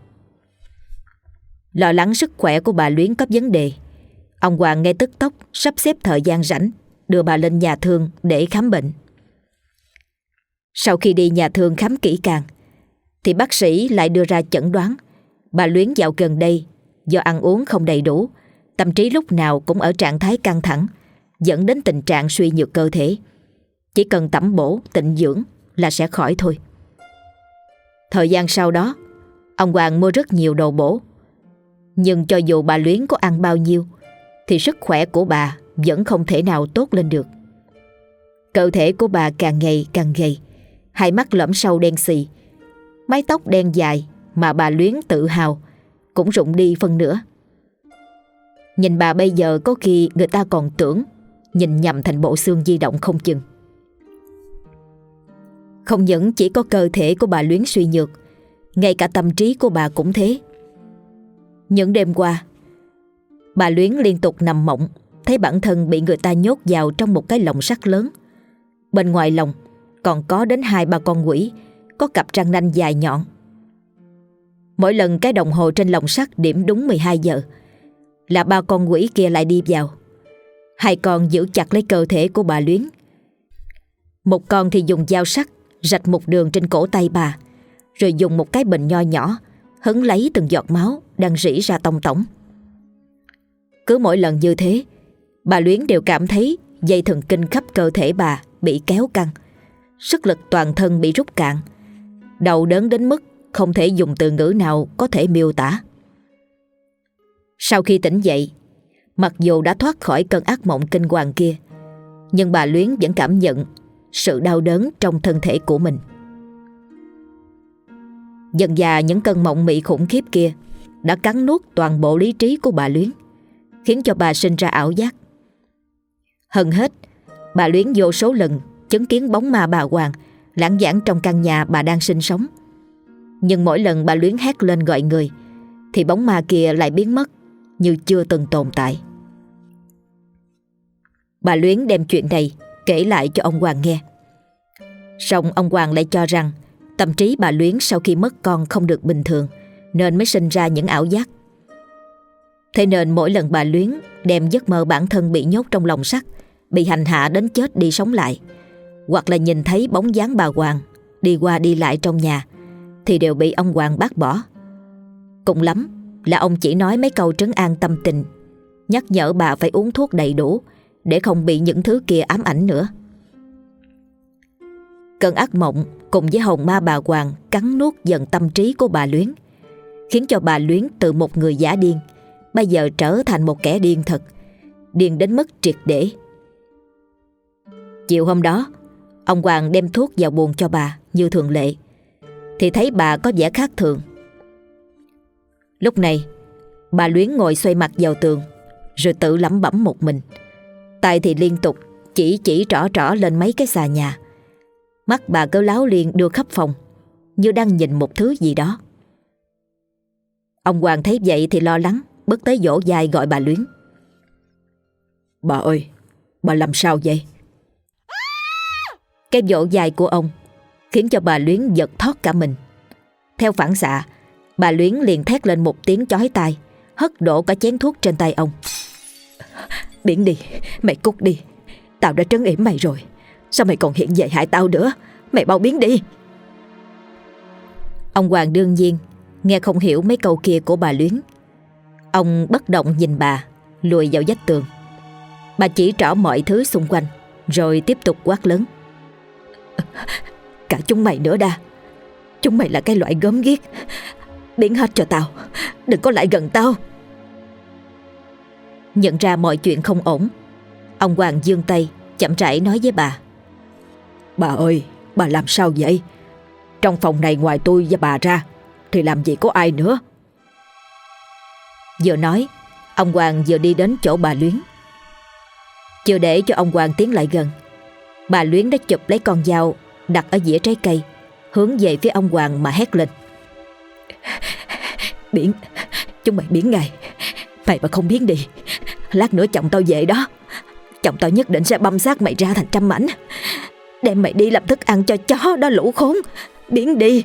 Lo lắng sức khỏe của bà Luyến có vấn đề, ông Hoàng ngay tức tốc sắp xếp thời gian rảnh đưa bà lên nhà thương để khám bệnh. Sau khi đi nhà thương khám kỹ càng thì bác sĩ lại đưa ra chẩn đoán bà Luyến dạo gần đây do ăn uống không đầy đủ, tâm trí lúc nào cũng ở trạng thái căng thẳng, dẫn đến tình trạng suy nhược cơ thể. Chỉ cần tẩm bổ, tịnh dưỡng là sẽ khỏi thôi. Thời gian sau đó, ông Hoàng mua rất nhiều đồ bổ. Nhưng cho dù bà Luyến có ăn bao nhiêu thì sức khỏe của bà vẫn không thể nào tốt lên được. Cơ thể của bà càng ngày càng gầy, hai mắt lõm sâu đen xì, mái tóc đen dài mà bà Luyến tự hào cũng rụng đi phân nửa. Nhìn bà bây giờ có khi người ta còn tưởng nhìn nhầm thành bộ xương di động không chừng. Không những chỉ có cơ thể của bà Luyến suy nhược, ngay cả tâm trí của bà cũng thế. Những đêm qua, bà Luyến liên tục nằm mộng, thấy bản thân bị người ta nhốt vào trong một cái lồng sắt lớn. Bên ngoài lồng còn có đến 2-3 con quỷ có cặp răng nanh dài nhọn. Mỗi lần cái đồng hồ trên lồng sắt điểm đúng 12 giờ là 3 con quỷ kia lại đi vào. 2 con giữ chặt lấy cơ thể của bà Luyến. Một con thì dùng dao sắc rạch một đường trên cổ tay bà, rồi dùng một cái bình nho nhỏ hứng lấy từng giọt máu đang rỉ ra tông tổng. Cứ mỗi lần như thế, bà Luyến đều cảm thấy dây thần kinh khắp cơ thể bà bị kéo căng, sức lực toàn thân bị rút cạn, đau đớn đến mức không thể dùng từ ngữ nào có thể miêu tả. Sau khi tỉnh dậy, mặc dù đã thoát khỏi cơn ác mộng kinh hoàng kia, nhưng bà Luyến vẫn cảm nhận sự đau đớn trong thân thể của mình. Dần dà những cơn mộng mị khủng khiếp kia đã cắn nuốt toàn bộ lý trí của bà Luyến, khiến cho bà sinh ra ảo giác. Hơn hết, bà Luyến vô số lần chứng kiến bóng ma bà Hoàng lãng vảng trong căn nhà bà đang sinh sống. Nhưng mỗi lần bà Luyến hét lên gọi người thì bóng ma kia lại biến mất như chưa từng tồn tại. Bà Luyến đem chuyện này kể lại cho ông Hoàng nghe. Song ông Hoàng lại cho rằng tâm trí bà Luyến sau khi mất con không được bình thường, nên mới sinh ra những ảo giác. Thế nên mỗi lần bà Luyến đem giấc mơ bản thân bị nhốt trong lồng sắt, bị hành hạ đến chết đi sống lại, hoặc là nhìn thấy bóng dáng bà Hoàng đi qua đi lại trong nhà, thì đều bị ông Hoàng bác bỏ. Cùng lắm là ông chỉ nói mấy câu trấn an tâm tình, nhắc nhở bà phải uống thuốc đầy đủ để không bị những thứ kia ám ảnh nữa. Cơn ác mộng cùng với hồn ma bà Hoàng cắn nuốt dần tâm trí của bà Luyến, khiến cho bà Luyến từ một người giả điên bây giờ trở thành một kẻ điên thật, điên đến mức triệt để. Chiều hôm đó, ông Hoàng đem thuốc vào buồng cho bà như thường lệ, thì thấy bà có vẻ khác thường. Lúc này, bà Luyến ngồi xoay mặt vào tường, rồi tự lẩm bẩm một mình, tay thì liên tục chỉ trỏ lên mấy cái xà nhà. Mắt bà cứ láo liên đưa khắp phòng, như đang nhìn một thứ gì đó. Ông Hoàng thấy vậy thì lo lắng, bước tới vỗ vai gọi bà Luyến. Bà ơi, bà làm sao vậy? Cái vỗ vai của ông khiến cho bà Luyến giật thót cả mình. Theo phản xạ, bà Luyến liền thét lên một tiếng chói tai, hất đổ cả chén thuốc trên tay ông. Biến đi, mày cút đi. Tao đã trấn yểm mày rồi, sao mày còn hiện về hại tao nữa? Mày mau biến đi. Ông Hoàng đương nhiên nghe không hiểu mấy câu kia của bà Luyến. Ông bất động nhìn bà, lùi vào vách tường. Bà chỉ trỏ mọi thứ xung quanh, rồi tiếp tục quát lớn. Cả chúng mày nữa đa. Chúng mày là cái loại gớm ghiếc. Biến hết cho tao, đừng có lại gần tao. Nhận ra mọi chuyện không ổn, ông Hoàng giương tay chậm rãi nói với bà. Bà ơi, bà làm sao vậy? Trong phòng này ngoài tôi và bà ra thì làm gì có ai nữa? Vừa nói, ông Hoàng vừa đi đến chỗ bà Luyến. Chưa để cho ông Hoàng tiến lại gần, bà Luyến đã chụp lấy con dao đặt ở dĩa trái cây, hướng về phía ông Hoàng mà hét lên. Biến, chúng mày biến ngay. Mày mà không biến đi, lát nữa chồng tao về đó. Chồng tao nhất định sẽ băm xác mày ra thành trăm mảnh, đem mày đi làm thức ăn cho chó đó lũ khốn. Biến đi.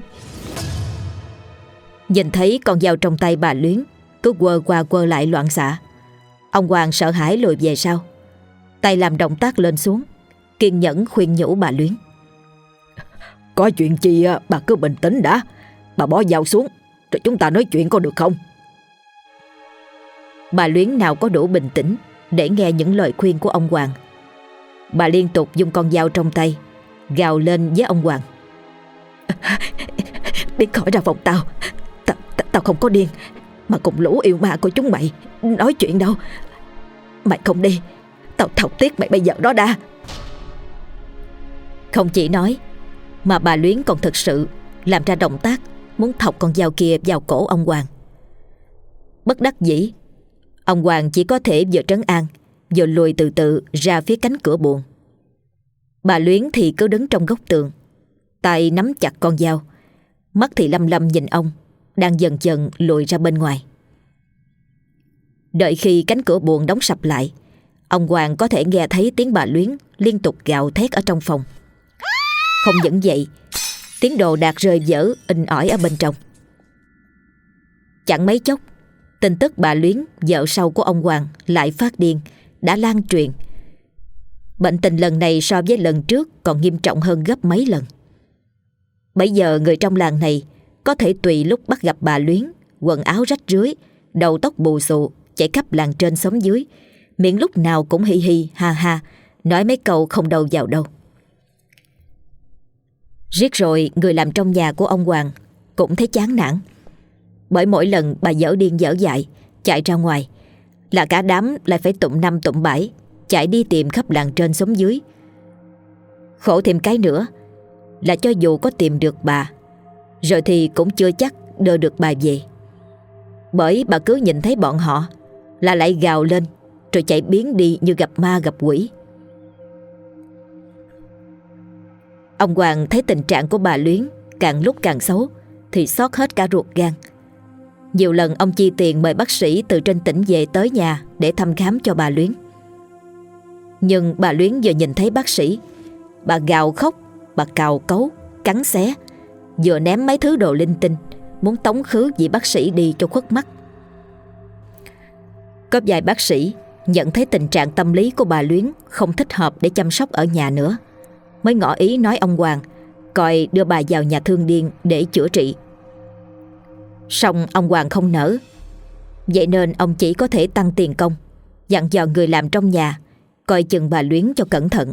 Nhìn thấy con dao trong tay bà Luyến cứ quơ qua quơ lại loạn xạ, ông Hoàng sợ hãi lùi về sau, tay làm động tác lên xuống, kiên nhẫn khuyên nhủ bà Luyến. Có chuyện chi bà cứ bình tĩnh đã. Bà bỏ dao xuống rồi chúng ta nói chuyện có được không? Bà Luyến nào có đủ bình tĩnh để nghe những lời khuyên của ông Hoàng. Bà liên tục dùng con dao trong tay gào lên với ông Hoàng. Biến khỏi ra phòng tao. Tao không có điên, mà cùng lũ yêu ma của chúng mày nói chuyện đâu. Mày không đi, tao thọc tiết mày bây giờ đó đa. Không chỉ nói, mà bà Luyến còn thực sự làm ra động tác muốn thọc con dao kia vào cổ ông Hoàng. Bất đắc dĩ, ông Hoàng chỉ có thể vừa trấn an vừa lùi từ từ ra phía cánh cửa buồng. Bà Luyến thì cứ đứng trong góc tường, tay nắm chặt con dao, mắt thì lăm lăm nhìn ông đang dần dần lùi ra bên ngoài. Đợi khi cánh cửa buồng đóng sập lại, ông Hoàng có thể nghe thấy tiếng bà Luyến liên tục gào thét ở trong phòng. Không những vậy, tiếng đồ đạc rơi vỡ inh ỏi ở bên trong. Chẳng mấy chốc, tin tức bà Luyến, vợ sau của ông Hoàng, lại phát điên đã lan truyền. Bệnh tình lần này so với lần trước còn nghiêm trọng hơn gấp mấy lần. Bây giờ người trong làng này có thể tùy lúc bắt gặp bà Luyến quần áo rách rưới, đầu tóc bù xù, chạy khắp làng trên xóm dưới, miệng lúc nào cũng hi hi ha ha, nói mấy câu không đâu vào đâu. Riết rồi người làm trong nhà của ông Hoàng cũng thấy chán nản, bởi mỗi lần bà dở điên dở dại chạy ra ngoài là cả đám lại phải tụm năm tụm bảy chạy đi tìm khắp làng trên xóm dưới. Khổ thêm cái nữa là cho dù có tìm được bà rồi thì cũng chưa chắc đưa được bà về. Bởi bà cứ nhìn thấy bọn họ là lại gào lên, rồi chạy biến đi như gặp ma gặp quỷ. Ông Hoàng thấy tình trạng của bà Luyến càng lúc càng xấu thì xót hết cả ruột gan. Nhiều lần ông chi tiền mời bác sĩ từ trên tỉnh về tới nhà để thăm khám cho bà Luyến. Nhưng bà Luyến vừa nhìn thấy bác sĩ, bà gào khóc, bà cào cấu, cắn xé, vừa ném mấy thứ đồ linh tinh, muốn tống khứ vị bác sĩ đi cho khuất mắt. Có vài bác sĩ nhận thấy tình trạng tâm lý của bà Luyến không thích hợp để chăm sóc ở nhà nữa, mới ngỏ ý nói ông Hoàng coi đưa bà vào nhà thương điên để chữa trị. Song ông Hoàng không nỡ. Vậy nên ông chỉ có thể tăng tiền công, dặn dò người làm trong nhà coi chừng bà Luyến cho cẩn thận.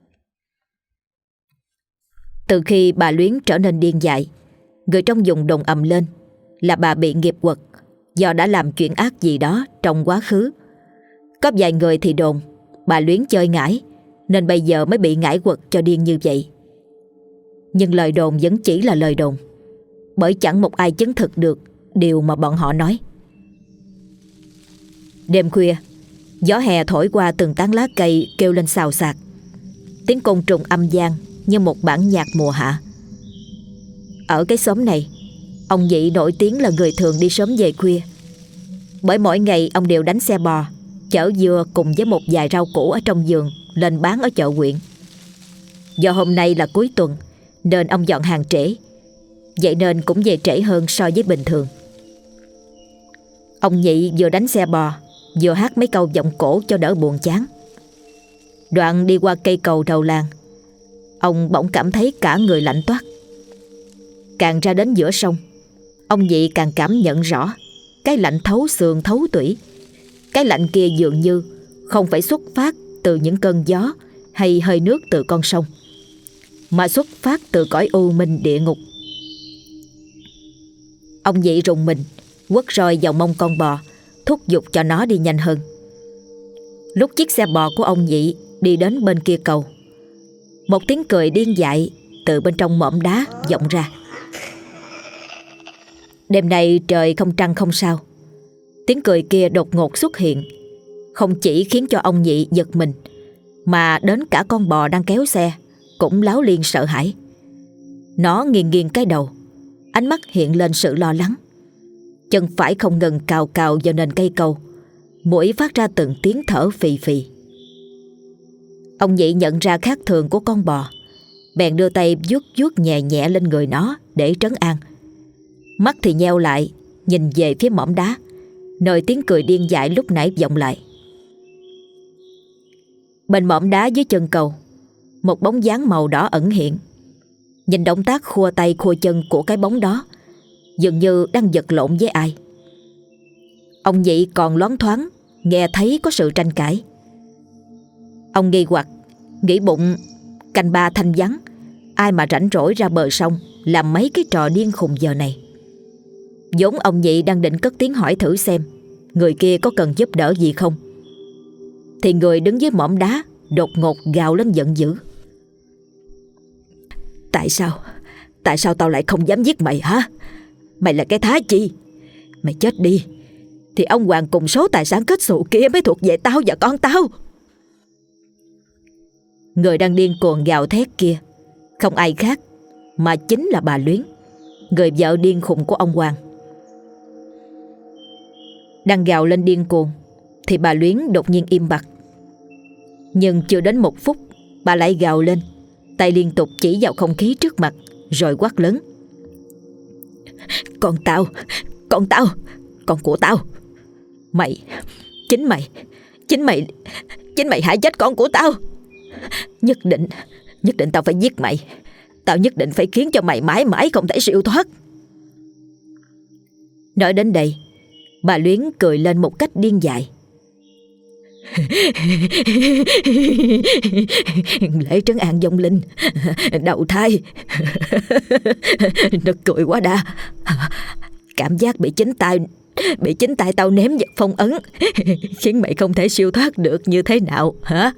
Từ khi bà Luyến trở nên điên dại, người trong vùng đồn ầm lên là bà bị nghiệp quật do đã làm chuyện ác gì đó trong quá khứ. Có vài người thì đồn bà Luyến chơi ngải nên bây giờ mới bị ngải quật cho điên như vậy. Nhưng lời đồn vẫn chỉ là lời đồn, bởi chẳng một ai chứng thực được điều mà bọn họ nói. Đêm khuya, gió hè thổi qua từng tán lá cây kêu lên xào xạc. Tiếng côn trùng âm vang như một bản nhạc mùa hạ. Ở cái xóm này, ông Nhị nổi tiếng là người thường đi sớm về khuya, bởi mỗi ngày ông đều đánh xe bò chở dưa cùng với một vài rau củ ở trong vườn lên bán ở chợ huyện. Do hôm nay là cuối tuần nên ông dọn hàng trễ, vậy nên cũng về trễ hơn so với bình thường. Ông Nhị vừa đánh xe bò vừa hát mấy câu vọng cổ cho đỡ buồn chán. Đoạn đi qua cây cầu đầu làng, ông bỗng cảm thấy cả người lạnh toát. Càng ra đến giữa sông, ông Nhị càng cảm nhận rõ cái lạnh thấu xương thấu tủy. Cái lạnh kia dường như không phải xuất phát từ những cơn gió hay hơi nước từ con sông, mà xuất phát từ cõi u minh địa ngục. Ông Nhị rùng mình, quất roi vào mông con bò, thúc giục cho nó đi nhanh hơn. Lúc chiếc xe bò của ông Nhị đi đến bên kia cầu, một tiếng cười điên dại từ bên trong mỏm đá vọng ra. Đêm nay trời không trăng không sao. Tiếng cười kia đột ngột xuất hiện, không chỉ khiến cho ông Nhị giật mình, mà đến cả con bò đang kéo xe cũng láo liên sợ hãi. Nó nghiêng nghiêng cái đầu, ánh mắt hiện lên sự lo lắng. Chân phải không ngừng cào cào vào nền cây cầu, mũi phát ra từng tiếng thở phì phì. Ông Nhị nhận ra khác thường của con bò, bèn đưa tay vuốt vuốt nhẹ nhẹ lên người nó để trấn an. Mắt thì nheo lại nhìn về phía mỏm đá, nơi tiếng cười điên dại lúc nãy vọng lại. Bên mỏm đá dưới chân cầu, một bóng dáng màu đỏ ẩn hiện. Nhìn động tác khua tay khua chân của cái bóng đó, dường như đang vật lộn với ai. Ông Nhị còn loáng thoáng nghe thấy có sự tranh cãi. Ông nghi hoặc, nghĩ bụng canh ba thanh vắng, ai mà rảnh rỗi ra bờ sông làm mấy cái trò điên khùng giờ này. Vốn ông Nhị đang định cất tiếng hỏi thử xem người kia có cần giúp đỡ gì không, thì người đứng dưới mỏm đá đột ngột gào lên giận dữ. Tại sao tao lại không dám giết mày hả? Mày là cái thá chi? Mày chết đi thì ông Hoàng cùng số tài sản kết xù kia mới thuộc về tao và con tao. Người đang điên cuồng gào thét kia không ai khác mà chính là bà Luyến, người vợ điên khùng của ông Hoàng. Đang gào lên điên cuồng thì bà Luyến đột nhiên im bặt. Nhưng chưa đến một phút, bà lại gào lên, tay liên tục chỉ vào không khí trước mặt, rồi quát lớn: Con của tao. Chính mày hại chết con của tao. Nhất định tao phải giết mày. Tao nhất định phải khiến cho mày mãi mãi không thể siêu thoát. Nói đến đây, bà Luyến cười lên một cách điên dại. Lễ trấn an vong linh, đầu thai. Nó cười quá đà. Cảm giác bị chính tay tao ném vật phong ấn khiến mày không thể siêu thoát được như thế nào hả?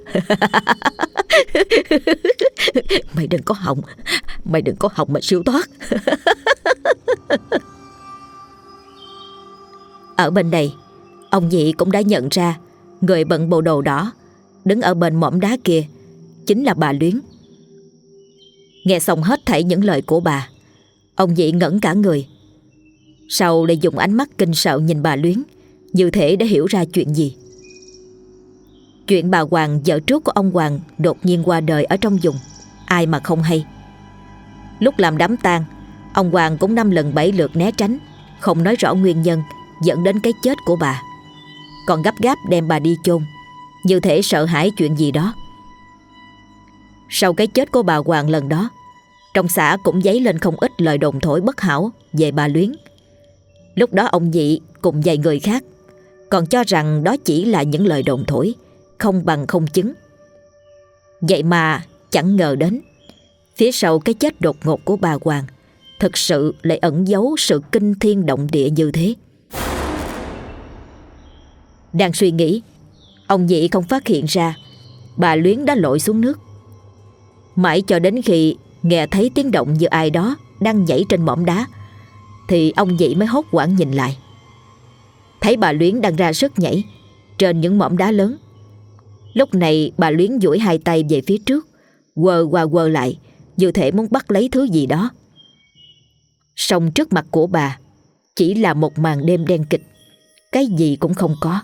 Mày đừng có hòng mà siêu thoát. Ở bên này, ông nhị cũng đã nhận ra người bận bộ đồ đỏ đứng ở bên mỏm đá kia chính là bà Luyến. Nghe xong hết thảy những lời của bà, ông nhị ngẩn cả người. Sau lại dùng ánh mắt kinh sợ nhìn bà Luyến, như thể đã hiểu ra chuyện gì. Chuyện bà Hoàng, vợ trước của ông Hoàng, đột nhiên qua đời ở trong vùng, ai mà không hay. Lúc làm đám tang, ông Hoàng cũng 5 lần 7 lượt né tránh, không nói rõ nguyên nhân dẫn đến cái chết của bà, còn gấp gáp đem bà đi chôn, như thể sợ hãi chuyện gì đó. Sau cái chết của bà Hoàng lần đó, trong xã cũng dấy lên không ít lời đồn thổi bất hảo về bà Luyến. Lúc đó ông nhị cùng vài người khác còn cho rằng đó chỉ là những lời đồn thổi, không bằng không chứng. Vậy mà chẳng ngờ đến phía sau cái chết đột ngột của bà Hoàng thực sự lại ẩn giấu sự kinh thiên động địa như thế. Đang suy nghĩ, ông nhị không phát hiện ra bà Luyến đã lội xuống nước. Mãi cho đến khi nghe thấy tiếng động như ai đó đang nhảy trên mỏm đá thì ông nhị mới hốt hoảng nhìn lại. Thấy bà Luyến đang ra sức nhảy trên những mỏm đá lớn. Lúc này bà Luyến duỗi hai tay về phía trước, quơ qua quơ lại, như thể muốn bắt lấy thứ gì đó. Song trước mặt của bà chỉ là một màn đêm đen kịch, cái gì cũng không có.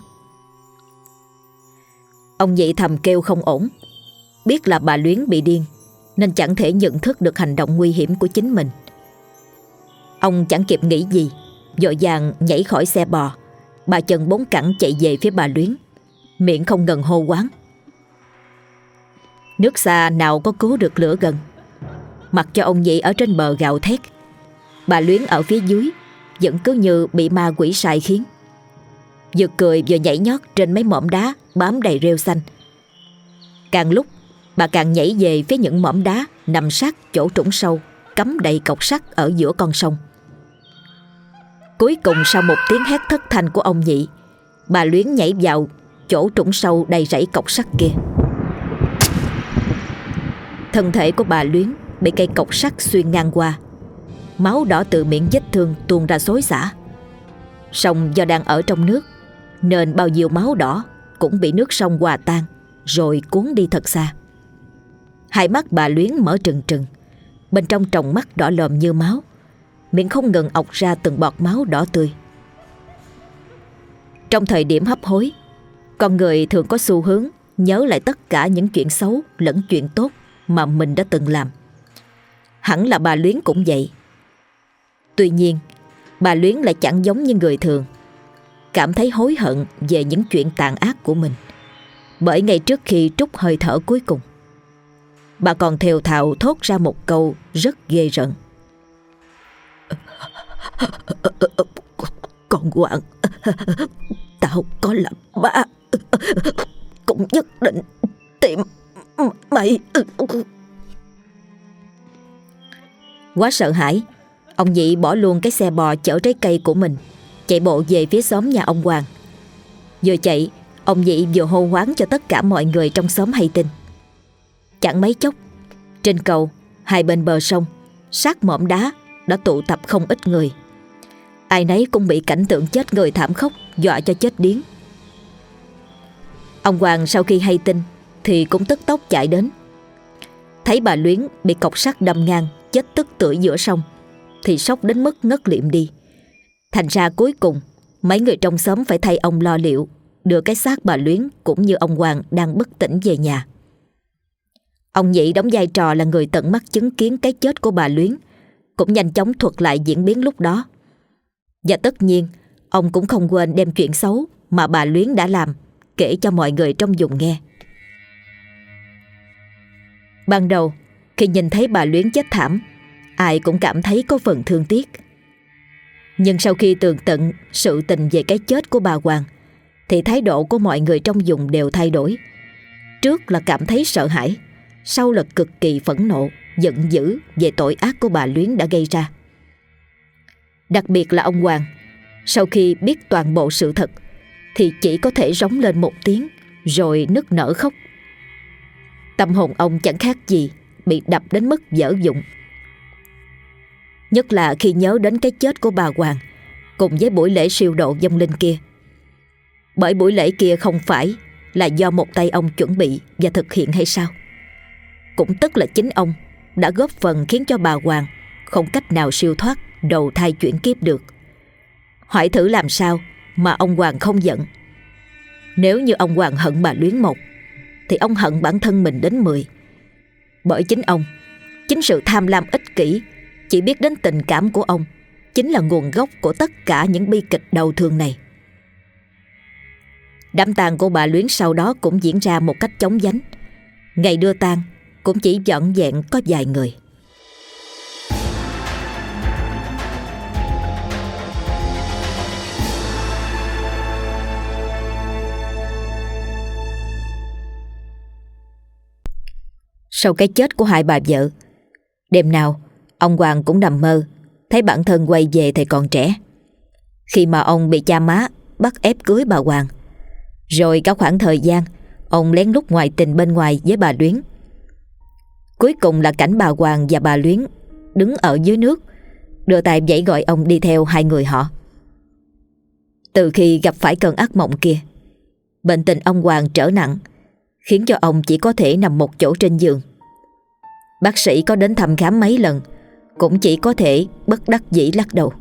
Ông nhị thầm kêu không ổn, biết là bà Luyến bị điên nên chẳng thể nhận thức được hành động nguy hiểm của chính mình. Ông chẳng kịp nghĩ gì, vội vàng nhảy khỏi xe bò, bà chân bốn cẳng chạy về phía bà Luyến, miệng không ngừng hô hoáng. Nước xa nào có cứu được lửa gần. Mặc cho ông nhị ở trên bờ gào thét, bà Luyến ở phía dưới vẫn cứ như bị ma quỷ sai khiến, vừa cười vừa nhảy nhót trên mấy mỏm đá bám đầy rêu xanh. Càng lúc bà càng nhảy về phía những mỏm đá nằm sát chỗ trũng sâu cắm đầy cọc sắt ở giữa con sông. Cuối cùng sau một tiếng hét thất thanh của ông nhị, bà Luyến nhảy vào chỗ trũng sâu đầy rẫy cọc sắt kia. Thân thể của bà Luyến bị cây cọc sắt xuyên ngang qua, máu đỏ từ miệng vết thương tuôn ra xối xả. Song do đang ở trong nước nên bao nhiêu máu đỏ cũng bị nước sông hòa tan rồi cuốn đi thật xa. Hai mắt bà Luyến mở trừng trừng, bên trong tròng mắt đỏ lòm như máu, miệng không ngừng ọc ra từng bọt máu đỏ tươi. Trong thời điểm hấp hối, con người thường có xu hướng nhớ lại tất cả những chuyện xấu lẫn chuyện tốt mà mình đã từng làm. Hẳn là bà Luyến cũng vậy. Tuy nhiên, bà Luyến lại chẳng giống như người thường, cảm thấy hối hận về những chuyện tàn ác của mình. Bởi ngay trước khi trút hơi thở cuối cùng, bà còn thều thào thốt ra một câu rất ghê rợn. Con Hoàng, tao có làm ba cũng nhất định tìm mày. Quá sợ hãi, ông nhị bỏ luôn cái xe bò chở trái cây của mình, chạy bộ về phía xóm nhà ông Hoàng. Vừa chạy, ông nhị vừa hô hoáng cho tất cả mọi người trong xóm hay tin. Chẳng mấy chốc, trên cầu, hai bên bờ sông, sát mỏm đá đã tụ tập không ít người. Ai nấy cũng bị cảnh tượng chết người thảm khốc dọa cho chết điếng. Ông Hoàng sau khi hay tin thì cũng tức tốc chạy đến. Thấy bà Luyến bị cọc sắt đâm ngang chết tức tưởi giữa sông thì sốc đến mức ngất liệm đi. Thành ra cuối cùng mấy người trong xóm phải thay ông lo liệu đưa cái xác bà Luyến cũng như ông Hoàng đang bất tỉnh về nhà. Ông nhị đóng vai trò là người tận mắt chứng kiến cái chết của bà Luyến, cũng nhanh chóng thuật lại diễn biến lúc đó. Và tất nhiên ông cũng không quên đem chuyện xấu mà bà Luyến đã làm kể cho mọi người trong vùng nghe. Ban đầu khi nhìn thấy bà Luyến chết thảm, ai cũng cảm thấy có phần thương tiếc. Nhưng sau khi tường tận sự tình về cái chết của bà Hoàng thì thái độ của mọi người trong vùng đều thay đổi. Trước là cảm thấy sợ hãi, sau là cực kỳ phẫn nộ, giận dữ về tội ác của bà Luyến đã gây ra. Đặc biệt là ông Hoàng, sau khi biết toàn bộ sự thật thì chỉ có thể rống lên một tiếng rồi nức nở khóc. Tâm hồn ông chẳng khác gì bị đập đến mức vỡ vụn. Nhất là khi nhớ đến cái chết của bà Hoàng cùng với buổi lễ siêu độ vong linh kia. Bởi buổi lễ kia không phải là do một tay ông chuẩn bị và thực hiện hay sao? Cũng tức là chính ông đã góp phần khiến cho bà Hoàng không cách nào siêu thoát đầu thai chuyển kiếp được. Hỏi thử làm sao mà ông Hoàng không giận. Nếu như ông Hoàng hận bà Luyến 1 thì ông hận bản thân mình đến 10. Bởi chính ông, chính sự tham lam ích kỷ, chỉ biết đến tình cảm của ông chính là nguồn gốc của tất cả những bi kịch đau thương này. Đám tang của bà Luyến sau đó cũng diễn ra một cách chóng vánh. Ngày đưa tang cũng chỉ vỏn vẹn có vài người. Sau cái chết của hai bà vợ, đêm nào ông Hoàng cũng nằm mơ thấy bản thân quay về thời còn trẻ, khi mà ông bị cha má bắt ép cưới bà Hoàng. Rồi cả khoảng thời gian ông lén lút ngoại tình bên ngoài với bà Luyến. Cuối cùng là cảnh bà Hoàng và bà Luyến đứng ở dưới nước, đưa tay vẫy gọi ông đi theo hai người họ. Từ khi gặp phải cơn ác mộng kia, bệnh tình ông Hoàng trở nặng, khiến cho ông chỉ có thể nằm một chỗ trên giường. Bác sĩ có đến thăm khám mấy lần cũng chỉ có thể bất đắc dĩ lắc đầu.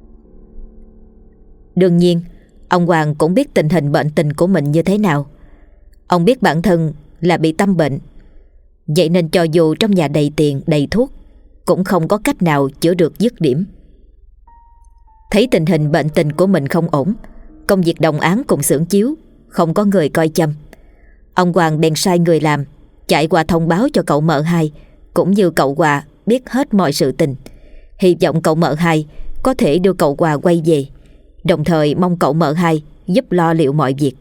Đương nhiên ông Hoàng cũng biết tình hình bệnh tình của mình như thế nào. Ông biết bản thân là bị tâm bệnh, vậy nên cho dù trong nhà đầy tiền đầy thuốc cũng không có cách nào chữa được dứt điểm. Thấy tình hình bệnh tình của mình không ổn, công việc đồng áng cùng xưởng chiếu không có người coi chăm, ông Hoàng bèn sai người làm chạy qua thông báo cho cậu mợ hai cũng như cậu Hòa biết hết mọi sự tình, hy vọng cậu mợ hai có thể đưa cậu Hòa quay về, đồng thời mong cậu mợ hai giúp lo liệu mọi việc.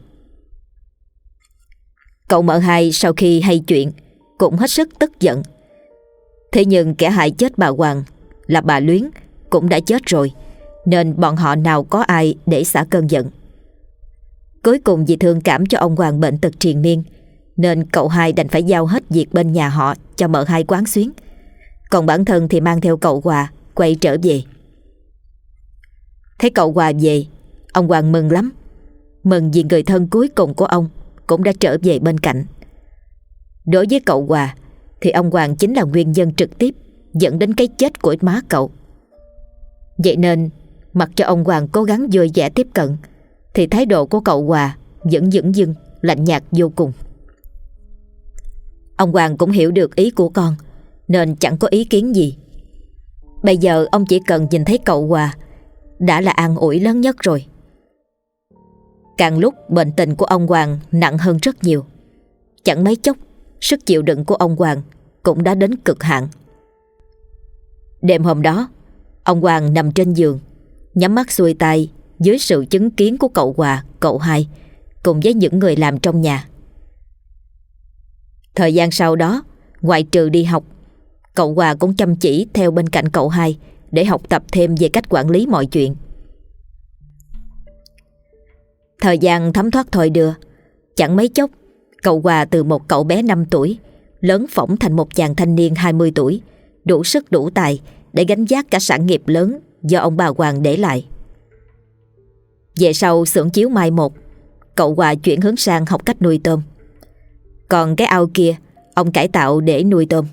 Cậu mợ hai sau khi hay chuyện cũng hết sức tức giận. Thế nhưng kẻ hại chết bà Hoàng là bà Luyến cũng đã chết rồi, nên bọn họ nào có ai để xả cơn giận. Cuối cùng vì thương cảm cho ông Hoàng bệnh tật triền miên, nên cậu hai đành phải giao hết việc bên nhà họ cho mợ hai quán xuyến, còn bản thân thì mang theo cậu Hòa quay trở về. Thấy cậu Hòa về, ông Hoàng mừng lắm, mừng vì người thân cuối cùng của ông cũng đã trở về bên cạnh. Đối với cậu Hòa thì ông Hoàng chính là nguyên nhân trực tiếp dẫn đến cái chết của má cậu. Vậy nên mặc cho ông Hoàng cố gắng vui vẻ tiếp cận, thì thái độ của cậu Hòa vẫn dửng dưng, lạnh nhạt vô cùng. Ông Hoàng cũng hiểu được ý của con nên chẳng có ý kiến gì. Bây giờ ông chỉ cần nhìn thấy cậu Hòa đã là an ủi lớn nhất rồi. Càng lúc bệnh tình của ông Hoàng nặng hơn rất nhiều. Chẳng mấy chốc sức chịu đựng của ông Hoàng cũng đã đến cực hạn. Đêm hôm đó, ông Hoàng nằm trên giường, nhắm mắt xuôi tay dưới sự chứng kiến của cậu Hòa, cậu hai cùng với những người làm trong nhà. Thời gian sau đó, ngoại trừ đi học, cậu Hòa cũng chăm chỉ theo bên cạnh cậu hai để học tập thêm về cách quản lý mọi chuyện. Thời gian thấm thoát thôi đưa, chẳng mấy chốc cậu Hòa từ một cậu bé 5 tuổi lớn phỏng thành một chàng thanh niên 20 tuổi, đủ sức đủ tài để gánh vác cả sản nghiệp lớn do ông bà Hoàng để lại. Về sau xưởng chiếu mai một, cậu Hòa chuyển hướng sang học cách nuôi tôm. Còn cái ao kia ông cải tạo để nuôi tôm.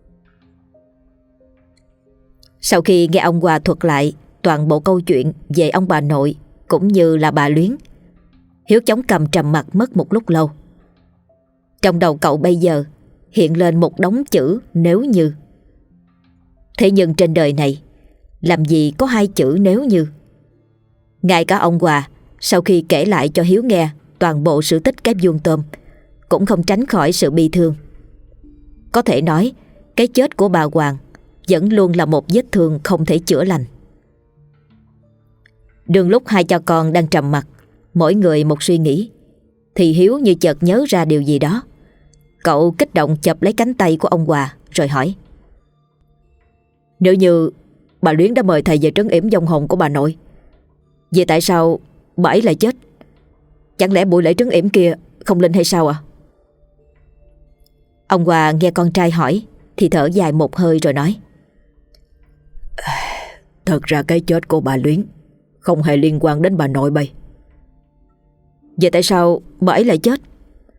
Sau khi nghe ông Hòa thuật lại toàn bộ câu chuyện về ông bà nội cũng như là bà Luyến, Hiếu chống cằm trầm mặt mất một lúc lâu. Trong đầu cậu bây giờ hiện lên một đống chữ nếu như. Thế nhưng trên đời này làm gì có hai chữ nếu như. Ngay cả ông Hòa sau khi kể lại cho Hiếu nghe toàn bộ sự tích cái vuông tôm cũng không tránh khỏi sự bi thương. Có thể nói cái chết của bà Hoàng vẫn luôn là một vết thương không thể chữa lành. Đường lúc hai cha con đang trầm mặc, mỗi người một suy nghĩ, thì Hiếu như chợt nhớ ra điều gì đó. Cậu kích động chộp lấy cánh tay của ông Hòa rồi hỏi: Nếu như bà Luyến đã mời thầy về trấn yểm vong hồn của bà nội, vậy tại sao bà ấy lại chết? Chẳng lẽ buổi lễ trấn yểm kia không linh hay sao à? Ông Hòa nghe con trai hỏi thì thở dài một hơi rồi nói: Thật ra cái chết của bà Luyến không hề liên quan đến bà nội bay. Vậy tại sao bà ấy lại chết?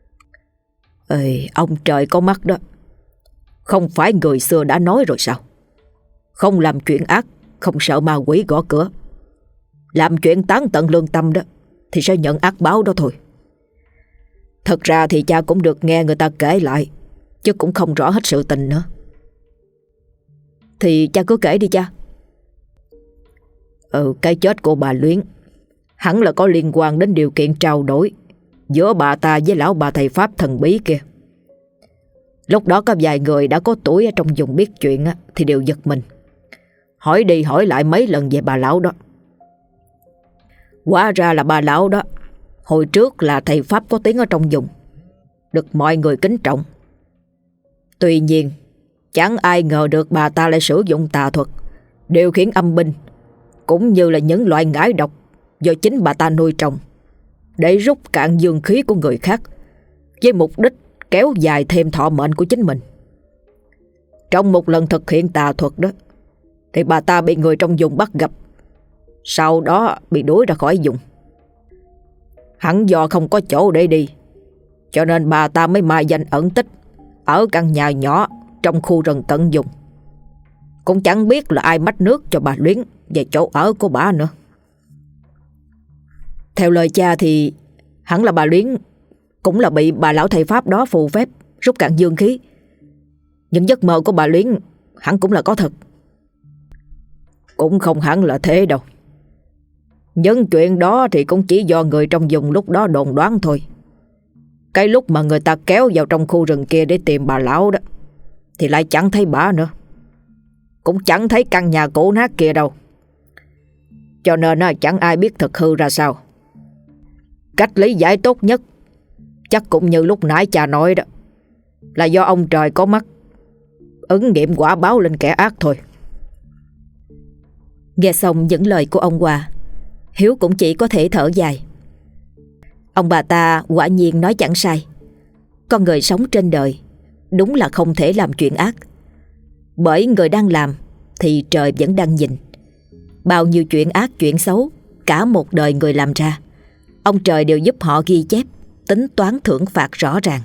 Ê, ông trời có mắt đó. Không phải người xưa đã nói rồi sao? Không làm chuyện ác, không sợ ma quỷ gõ cửa. Làm chuyện tán tận lương tâm đó thì sẽ nhận ác báo đó thôi. Thật ra thì cha cũng được nghe người ta kể lại, chứ cũng không rõ hết sự tình nữa. Thì cha cứ kể đi cha. Cái chết của bà Luyến hẳn là có liên quan đến điều kiện trao đổi giữa bà ta với lão bà thầy Pháp thần bí kia. Lúc đó có vài người đã có tuổi ở trong vùng biết chuyện thì đều giật mình, hỏi đi hỏi lại mấy lần về bà lão đó. Hóa ra là bà lão đó hồi trước là thầy Pháp có tiếng ở trong vùng, được mọi người kính trọng. Tuy nhiên chẳng ai ngờ được bà ta lại sử dụng tà thuật, điều khiển âm binh, cũng như là những loại ngải độc do chính bà ta nuôi trồng, để rút cạn dương khí của người khác, với mục đích kéo dài thêm thọ mệnh của chính mình. Trong một lần thực hiện tà thuật đó thì bà ta bị người trong vùng bắt gặp, sau đó bị đuổi ra khỏi vùng. Hẳn do không có chỗ để đi, cho nên bà ta mới mai danh ẩn tích ở căn nhà nhỏ trong khu rừng tận vùng. Cũng chẳng biết là ai mách nước cho bà Luyến về chỗ ở của bà nữa. Theo lời cha thì hẳn là bà Luyến cũng là bị bà lão thầy Pháp đó phù phép rút cạn dương khí. Những giấc mơ của bà Luyến hẳn cũng là có thật. Cũng không hẳn là thế đâu. Những chuyện đó thì cũng chỉ do người trong vùng lúc đó đồn đoán thôi. Cái lúc mà người ta kéo vào trong khu rừng kia để tìm bà lão đó thì lại chẳng thấy bà nữa, cũng chẳng thấy căn nhà cũ nát kia đâu. Cho nên chẳng ai biết thực hư ra sao. Cách lý giải tốt nhất chắc cũng như lúc nãy cha nói đó, là do ông trời có mắt, ứng nghiệm quả báo lên kẻ ác thôi. Nghe xong những lời của ông Hòa, Hiếu cũng chỉ có thể thở dài. Ông bà ta quả nhiên nói chẳng sai. Con người sống trên đời đúng là không thể làm chuyện ác, bởi người đang làm thì trời vẫn đang nhìn. Bao nhiêu chuyện ác chuyện xấu cả một đời người làm ra, ông trời đều giúp họ ghi chép, tính toán thưởng phạt rõ ràng.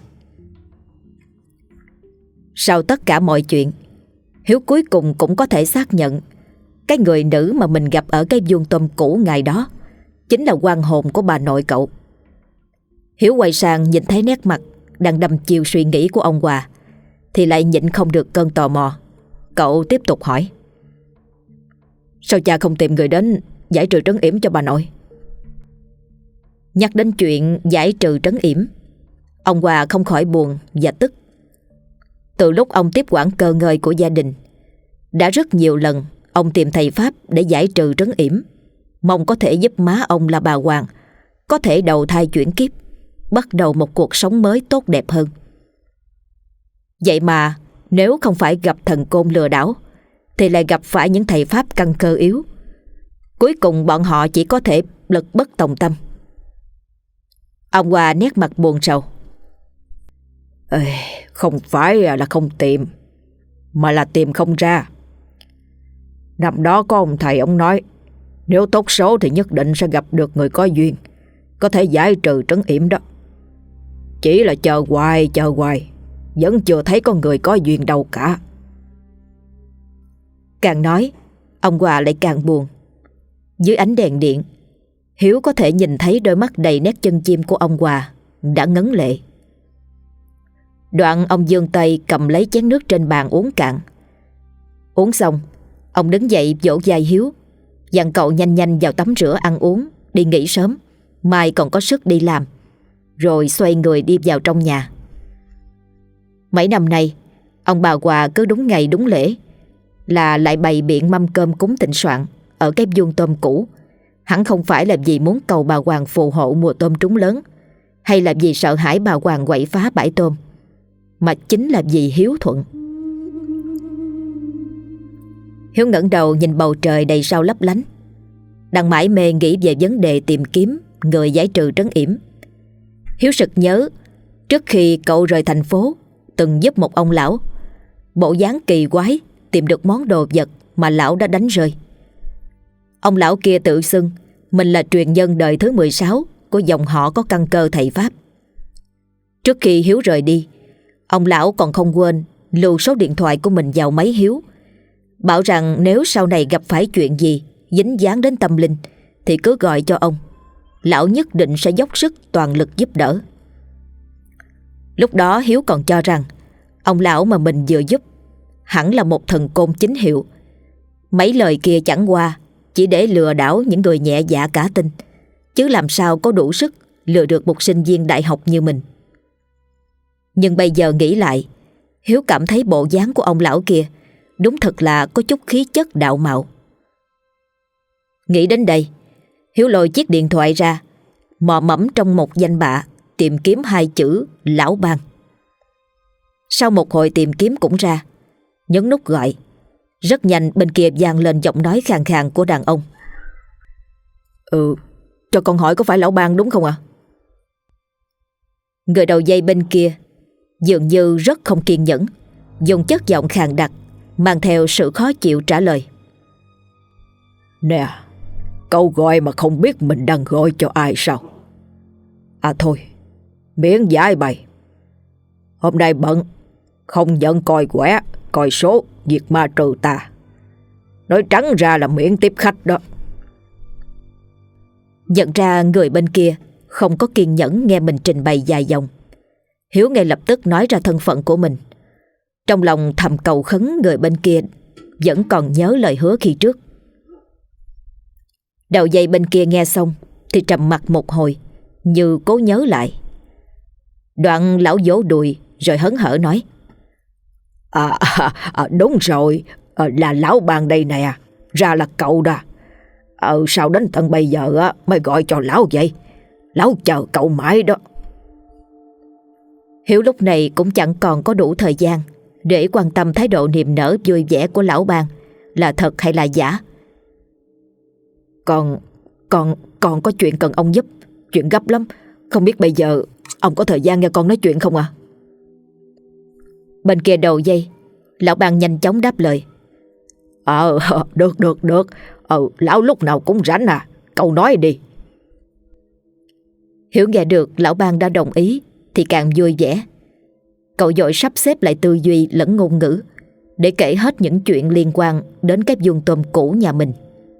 Sau tất cả mọi chuyện, Hiếu cuối cùng cũng có thể xác nhận cái người nữ mà mình gặp ở cái vuông tôm cũ ngày đó chính là oan hồn của bà nội cậu. Hiếu quay sang nhìn thấy nét mặt đang đăm chiêu suy nghĩ của ông Hòa thì lại nhịn không được cơn tò mò. Cậu tiếp tục hỏi: Sao cha không tìm người đến giải trừ trấn yểm cho bà nội? Nhắc đến chuyện giải trừ trấn yểm, ông Hòa không khỏi buồn và tức. Từ lúc ông tiếp quản cơ ngơi của gia đình, đã rất nhiều lần ông tìm thầy Pháp để giải trừ trấn yểm, mong có thể giúp má ông là bà Hoàng có thể đầu thai chuyển kiếp, bắt đầu một cuộc sống mới tốt đẹp hơn. Vậy mà nếu không phải gặp thần côn lừa đảo thì lại gặp phải những thầy Pháp căn cơ yếu. Cuối cùng bọn họ chỉ có thể lực bất tòng tâm. Ông Hòa nét mặt buồn rầu. Không phải là không tìm, mà là tìm không ra. Năm đó có ông thầy, ông nói nếu tốt số thì nhất định sẽ gặp được người có duyên, có thể giải trừ trấn yểm đó. Chỉ là chờ hoài vẫn chưa thấy có người có duyên đâu cả. Càng nói, ông Hòa lại càng buồn. Dưới ánh đèn điện, Hiếu có thể nhìn thấy đôi mắt đầy nét chân chim của ông Hòa đã ngấn lệ. Đoạn ông giương tay cầm lấy chén nước trên bàn uống cạn. Uống xong, ông đứng dậy vỗ vai Hiếu, dặn cậu nhanh nhanh vào tắm rửa ăn uống, đi nghỉ sớm, mai còn có sức đi làm. Rồi xoay người đi vào trong nhà. Mấy năm nay, ông bà Hòa cứ đúng ngày đúng lễ là lại bày biện mâm cơm cúng thịnh soạn ở cái vuông tôm cũ. Hẳn không phải là vì muốn cầu bà Hoàng phù hộ mùa tôm trúng lớn, hay là vì sợ hãi bà Hoàng quậy phá bãi tôm, mà chính là vì hiếu thuận. Hiếu ngẩng đầu nhìn bầu trời đầy sao lấp lánh, đang mải mê nghĩ về vấn đề tìm kiếm người giải trừ trấn yểm. Hiếu sực nhớ trước khi cậu rời thành phố từng giúp một ông lão, bộ dáng kỳ quái, tìm được món đồ vật mà lão đã đánh rơi. Ông lão kia tự xưng mình là truyền nhân đời thứ 16 của dòng họ có căn cơ thầy Pháp. Trước khi Hiếu rời đi, ông lão còn không quên lưu số điện thoại của mình vào máy Hiếu, bảo rằng nếu sau này gặp phải chuyện gì dính dáng đến tâm linh thì cứ gọi cho ông, lão nhất định sẽ dốc sức toàn lực giúp đỡ. Lúc đó Hiếu còn cho rằng ông lão mà mình vừa giúp hẳn là một thần côn chính hiệu. Mấy lời kia chẳng qua chỉ để lừa đảo những người nhẹ dạ cả tin, chứ làm sao có đủ sức lừa được một sinh viên đại học như mình. Nhưng bây giờ nghĩ lại, Hiếu cảm thấy bộ dáng của ông lão kia đúng thật là có chút khí chất đạo mạo. Nghĩ đến đây, Hiếu lôi chiếc điện thoại ra, mò mẫm trong một danh bạ tìm kiếm 2 chữ Lão Bang. Sau một hồi tìm kiếm cũng ra, nhấn nút gọi. Rất nhanh bên kia vang lên giọng nói khàn khàn của đàn ông. Cho con hỏi có phải Lão Bang đúng không ạ? Người đầu dây bên kia dường như rất không kiên nhẫn, dùng chất giọng khàn đặc mang theo sự khó chịu trả lời. Nè, cậu gọi mà không biết mình đang gọi cho ai sao? À thôi, miễn giải bày. Hôm nay bận, không nhận coi quẻ, coi số, diệt ma trừ tà. Nói trắng ra là miễn tiếp khách đó. Nhận ra người bên kia không có kiên nhẫn nghe mình trình bày dài dòng, Hiếu ngay lập tức nói ra thân phận của mình. Trong lòng thầm cầu khấn người bên kia vẫn còn nhớ lời hứa khi trước. Đầu dây bên kia nghe xong thì trầm mặc một hồi, như cố nhớ lại. Đoạn lão vỗ đùi rồi hớn hở nói: Đúng rồi, là Lão Bang đây nè, ra là cậu đó. Sao đến tận bây giờ mới gọi cho lão vậy? Lão chờ cậu mãi đó. Hiếu lúc này cũng chẳng còn có đủ thời gian để quan tâm thái độ niềm nở vui vẻ của Lão Bang là thật hay là giả. Con có chuyện cần ông giúp, chuyện gấp lắm. Không biết bây giờ ông có thời gian nghe con nói chuyện không ạ? Bên kia đầu dây, Lão Bang nhanh chóng đáp lời: Được. Lão lúc nào cũng rảnh à, cậu nói đi. Hiếu nghe được Lão Bang đã đồng ý thì càng vui vẻ. Cậu vội sắp xếp lại tư duy lẫn ngôn ngữ để kể hết những chuyện liên quan đến cái vuông tôm cũ nhà mình.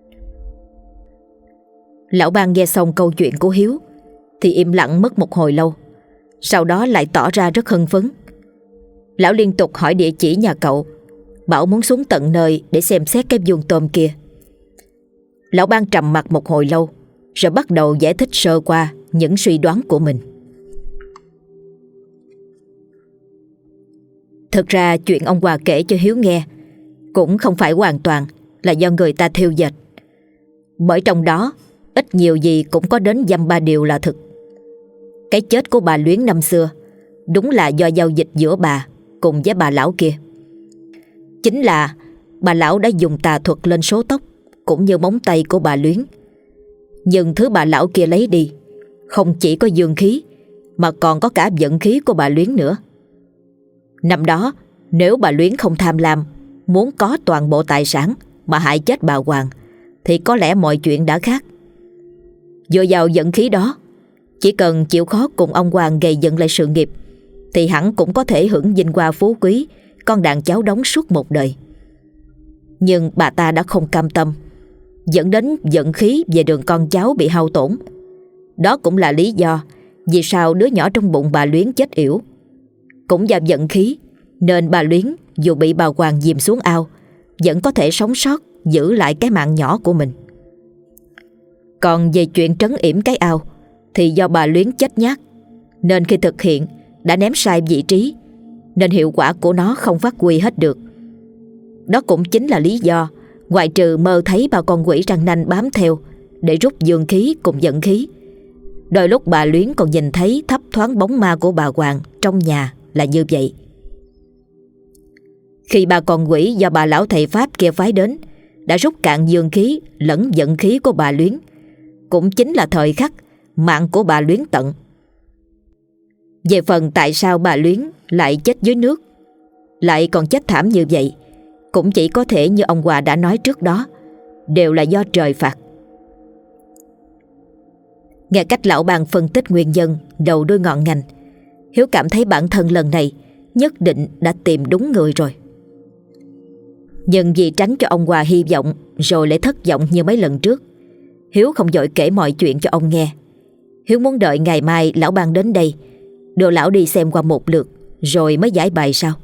Lão Bang nghe xong câu chuyện của Hiếu thì im lặng mất một hồi lâu, sau đó lại tỏ ra rất hưng phấn. Lão liên tục hỏi địa chỉ nhà cậu, bảo muốn xuống tận nơi để xem xét cái vuông tôm kia. Lão Bang trầm mặc một hồi lâu rồi bắt đầu giải thích sơ qua những suy đoán của mình. Thực ra chuyện ông Hòa kể cho Hiếu nghe cũng không phải hoàn toàn là do người ta thêu dệt, bởi trong đó ít nhiều gì cũng có đến dăm ba điều là thực. Cái chết của bà Luyến năm xưa đúng là do giao dịch giữa bà cùng với bà lão kia. Chính là bà lão đã dùng tà thuật lên số tóc cũng như móng tay của bà Luyến. Nhưng thứ bà lão kia lấy đi không chỉ có dương khí mà còn có cả vận khí của bà Luyến nữa. Năm đó nếu bà Luyến không tham lam muốn có toàn bộ tài sản mà hại chết bà Hoàng thì có lẽ mọi chuyện đã khác. Dựa vào vận khí đó, chỉ cần chịu khó cùng ông Hoàng gầy dựng lại sự nghiệp thì hẳn cũng có thể hưởng vinh hoa phú quý, con đàn cháu đóng suốt một đời. Nhưng bà ta đã không cam tâm, dẫn đến vận khí về đường con cháu bị hao tổn. Đó cũng là lý do vì sao đứa nhỏ trong bụng bà Luyến chết yểu. Cũng do vận khí nên bà Luyến dù bị bà Hoàng dìm xuống ao vẫn có thể sống sót, giữ lại cái mạng nhỏ của mình. Còn về chuyện trấn yểm cái ao thì do bà Luyến chết nhát, nên khi thực hiện đã ném sai vị trí, nên hiệu quả của nó không phát huy hết được. Đó cũng chính là lý do ngoại trừ mơ thấy bà con quỷ răng nanh bám theo để rút dương khí cùng vận khí, đôi lúc bà Luyến còn nhìn thấy thấp thoáng bóng ma của bà Hoàng trong nhà là như vậy. Khi bà con quỷ do bà lão thầy Pháp kia phái đến đã rút cạn dương khí lẫn vận khí của bà Luyến, cũng chính là thời khắc mạng của bà Luyến tận. Về phần tại sao bà Luyến lại chết dưới nước, lại còn chết thảm như vậy, cũng chỉ có thể như ông Hòa đã nói trước đó, đều là do trời phạt. Nghe cách lão bàn phân tích nguyên nhân đầu đuôi ngọn ngành, Hiếu cảm thấy bản thân lần này nhất định đã tìm đúng người rồi. Nhưng vì tránh cho ông Hòa hy vọng rồi lại thất vọng như mấy lần trước, Hiếu không vội kể mọi chuyện cho ông nghe. Hiếu muốn đợi ngày mai lão bàn đến đây, đưa lão đi xem qua một lượt rồi mới giải bài sau.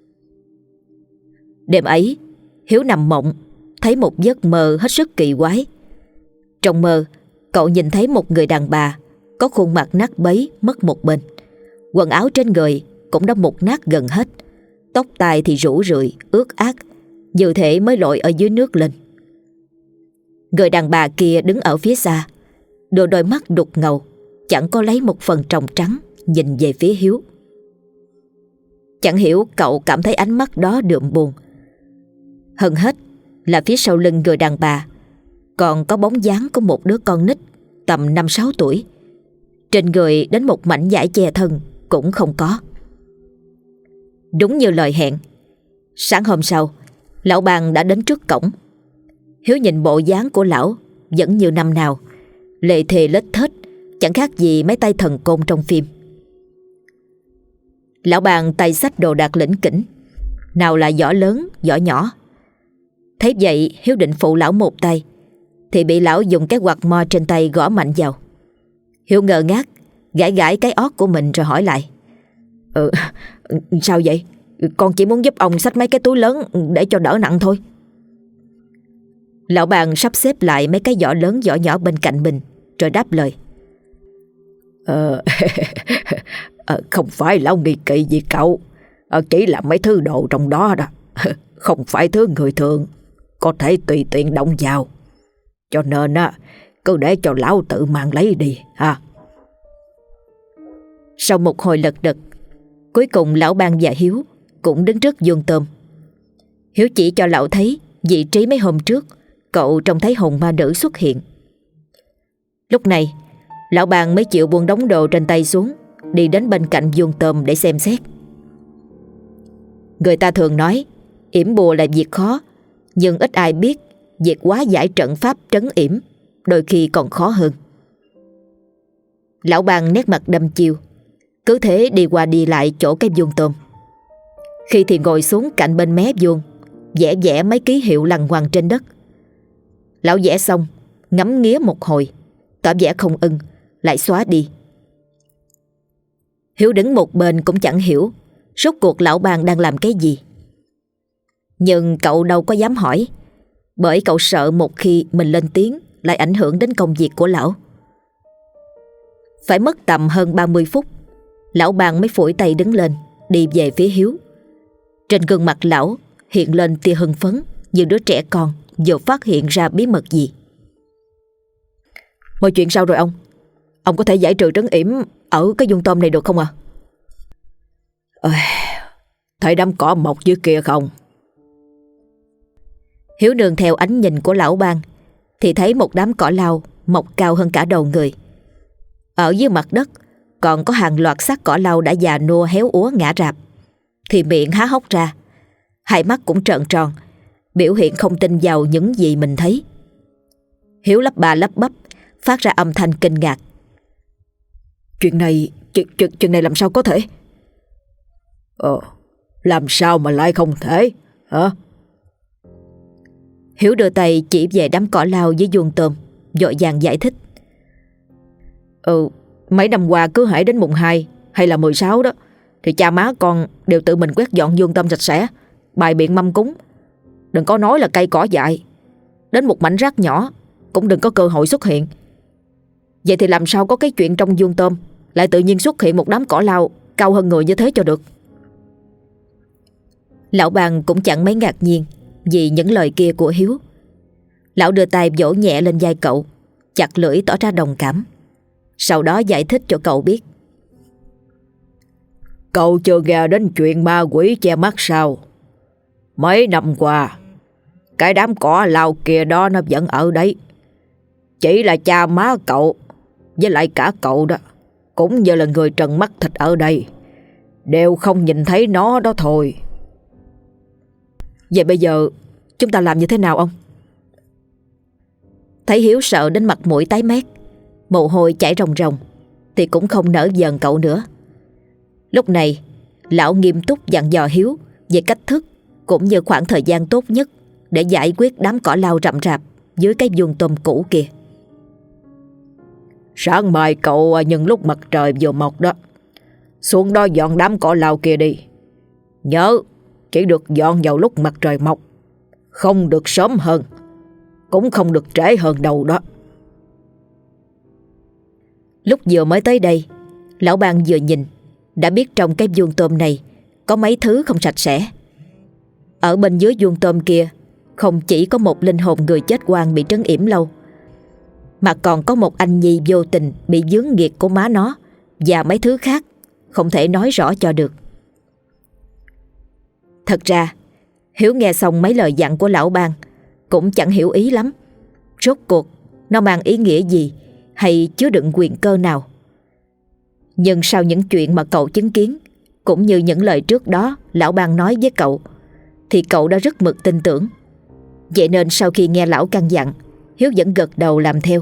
Đêm ấy, Hiếu nằm mộng, thấy một giấc mơ hết sức kỳ quái. Trong mơ, cậu nhìn thấy một người đàn bà có khuôn mặt nát bấy mất một bên. Quần áo trên người cũng đã mục nát gần hết, tóc tai thì rũ rượi, ướt át, như thể mới lội ở dưới nước lên. Người đàn bà kia đứng ở phía xa, đôi mắt đục ngầu, chẳng có lấy một phần tròng trắng, nhìn về phía Hiếu. Chẳng hiểu cậu cảm thấy ánh mắt đó đượm buồn. Hơn hết là phía sau lưng người đàn bà còn có bóng dáng của một đứa con nít tầm 5-6 tuổi. Trên người đến một mảnh vải che thân cũng không có. Đúng như lời hẹn, sáng hôm sau, lão bàn đã đến trước cổng. Hiếu nhìn bộ dáng của lão vẫn như năm nào, lệ thề lết thết, chẳng khác gì mấy tay thần côn trong phim. Lão bàn tay xách đồ đạc lỉnh kỉnh, nào là giỏ lớn, giỏ nhỏ. Thấy vậy, Hiếu định phụ lão một tay thì bị lão dùng cái quạt mo trên tay gõ mạnh vào. Hiếu ngơ ngác, gãi gãi cái ót của mình rồi hỏi lại: Sao vậy? Con chỉ muốn giúp ông xách mấy cái túi lớn để cho đỡ nặng thôi. Lão bàn sắp xếp lại mấy cái giỏ lớn giỏ nhỏ bên cạnh mình rồi đáp lời: Không phải lão nghi kỵ gì cậu, chỉ là mấy thứ đồ trong đó đó. Không phải thứ người thường có thể tùy tiện động vào, cho nên cứ để cho lão tự mang lấy đi ha. Sau một hồi lật đật, cuối cùng lão bàn và Hiếu cũng đứng trước vuông tôm. Hiếu chỉ cho lão thấy vị trí mấy hôm trước cậu trông thấy hồn ma nữ xuất hiện. Lúc này lão bàn mới chịu buông đống đồ trên tay xuống, đi đến bên cạnh vuông tôm để xem xét. Người ta thường nói yểm bùa là việc khó, nhưng ít ai biết việc hóa giải trận pháp trấn yểm đôi khi còn khó hơn. Lão bàn nét mặt đăm chiêu, cứ thế đi qua đi lại chỗ cái vuông tôm. Khi thì ngồi xuống cạnh bên mé vuông, vẽ mấy ký hiệu lằn quằn trên đất. Lão vẽ xong, ngắm nghía một hồi, tỏ vẻ không ưng, lại xóa đi. Hiếu đứng một bên cũng chẳng hiểu rốt cuộc lão bàn đang làm cái gì. Nhưng cậu đâu có dám hỏi, bởi cậu sợ một khi mình lên tiếng lại ảnh hưởng đến công việc của lão. Phải mất tầm hơn 30 phút, lão bàn mới phủi tay đứng lên, đi về phía Hiếu. Trên gương mặt lão hiện lên tia hưng phấn, như đứa trẻ con vừa phát hiện ra bí mật gì. Mọi chuyện sao rồi ông? Ông có thể giải trừ trấn yểm ở cái vuông tôm này được không à? Thấy đám cỏ mọc dưới kia không? Hiếu nương theo ánh nhìn của lão ban thì thấy một đám cỏ lau mọc cao hơn cả đầu người. Ở dưới mặt đất còn có hàng loạt xác cỏ lau đã già nua héo úa ngã rạp, thì miệng há hốc ra, hai mắt cũng trợn tròn, biểu hiện không tin vào những gì mình thấy. Hiếu lắp ba lắp bắp, phát ra âm thanh kinh ngạc. Chuyện này làm sao có thể? Làm sao mà lại không thể hả? Hiếu đưa tay chỉ về đám cỏ lau dưới vuông tôm, vội vàng giải thích. Mấy năm qua cứ hễ đến mùng 2 hay là 16 đó, thì cha má con đều tự mình quét dọn vuông tôm sạch sẽ, bày biện mâm cúng. Đừng có nói là cây cỏ dại, đến một mảnh rác nhỏ cũng đừng có cơ hội xuất hiện. Vậy thì làm sao có cái chuyện trong vuông tôm lại tự nhiên xuất hiện một đám cỏ lau cao hơn người như thế cho được? Lão bàn cũng chẳng mấy ngạc nhiên vì những lời kia của Hiếu. Lão đưa tay vỗ nhẹ lên vai cậu, chặt lưỡi tỏ ra đồng cảm. Sau đó giải thích cho cậu biết. Cậu chưa nghe đến chuyện ma quỷ che mắt sao? Mấy năm qua, cái đám cỏ lau kia đó nó vẫn ở đấy. Chỉ là cha má cậu với lại cả cậu đó, cũng như là người trần mắt thịt ở đây, đều không nhìn thấy nó đó thôi. Vậy bây giờ chúng ta làm như thế nào ông? Thấy Hiếu sợ đến mặt mũi tái mét, mồ hôi chảy ròng ròng, thì cũng không nỡ giận cậu nữa. Lúc này lão nghiêm túc dặn dò Hiếu về cách thức cũng như khoảng thời gian tốt nhất để giải quyết đám cỏ lau rậm rạp dưới cái vuông tôm cũ kia. Sáng mai cậu nhân lúc mặt trời vừa mọc đó, xuống đó dọn đám cỏ lau kia đi. Nhớ chỉ được dọn vào lúc mặt trời mọc, không được sớm hơn, cũng không được trễ hơn đâu đó. Lúc vừa mới tới đây, lão Ban vừa nhìn đã biết trong cái vuông tôm này có mấy thứ không sạch sẽ. Ở bên dưới vuông tôm kia không chỉ có một linh hồn người chết oan bị trấn yểm lâu, mà còn có một anh nhi vô tình bị vướng nghiệt của má nó và mấy thứ khác không thể nói rõ cho được. Thật ra Hiếu nghe xong mấy lời dặn của lão Ban cũng chẳng hiểu ý lắm. Rốt cuộc nó mang ý nghĩa gì hay chứa đựng quyền cơ nào. Nhưng sau những chuyện mà cậu chứng kiến, cũng như những lời trước đó lão Ban nói với cậu, thì cậu đã rất mực tin tưởng. Vậy nên sau khi nghe lão căn dặn, Hiếu vẫn gật đầu làm theo.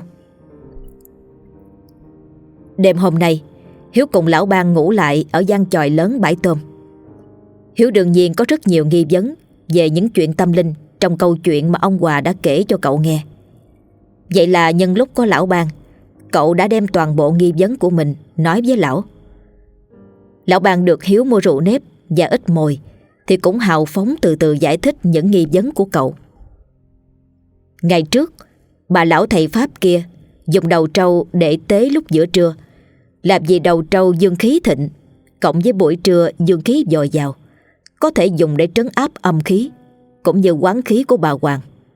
Đêm hôm nay, Hiếu cùng lão Ban ngủ lại ở gian chòi lớn bãi tôm. Hiếu đương nhiên có rất nhiều nghi vấn về những chuyện tâm linh trong câu chuyện mà ông Hòa đã kể cho cậu nghe. Vậy là nhân lúc có lão Ban, cậu đã đem toàn bộ nghi vấn của mình nói với lão. Lão Ban được Hiếu mua rượu nếp và ít mồi thì cũng hào phóng từ từ giải thích những nghi vấn của cậu. Ngày trước, bà lão thầy Pháp kia dùng đầu trâu để tế lúc giữa trưa, làm vì đầu trâu dương khí thịnh, cộng với buổi trưa dương khí dồi dào, có thể dùng để trấn áp âm khí cũng như oán khí của bà Hoàng.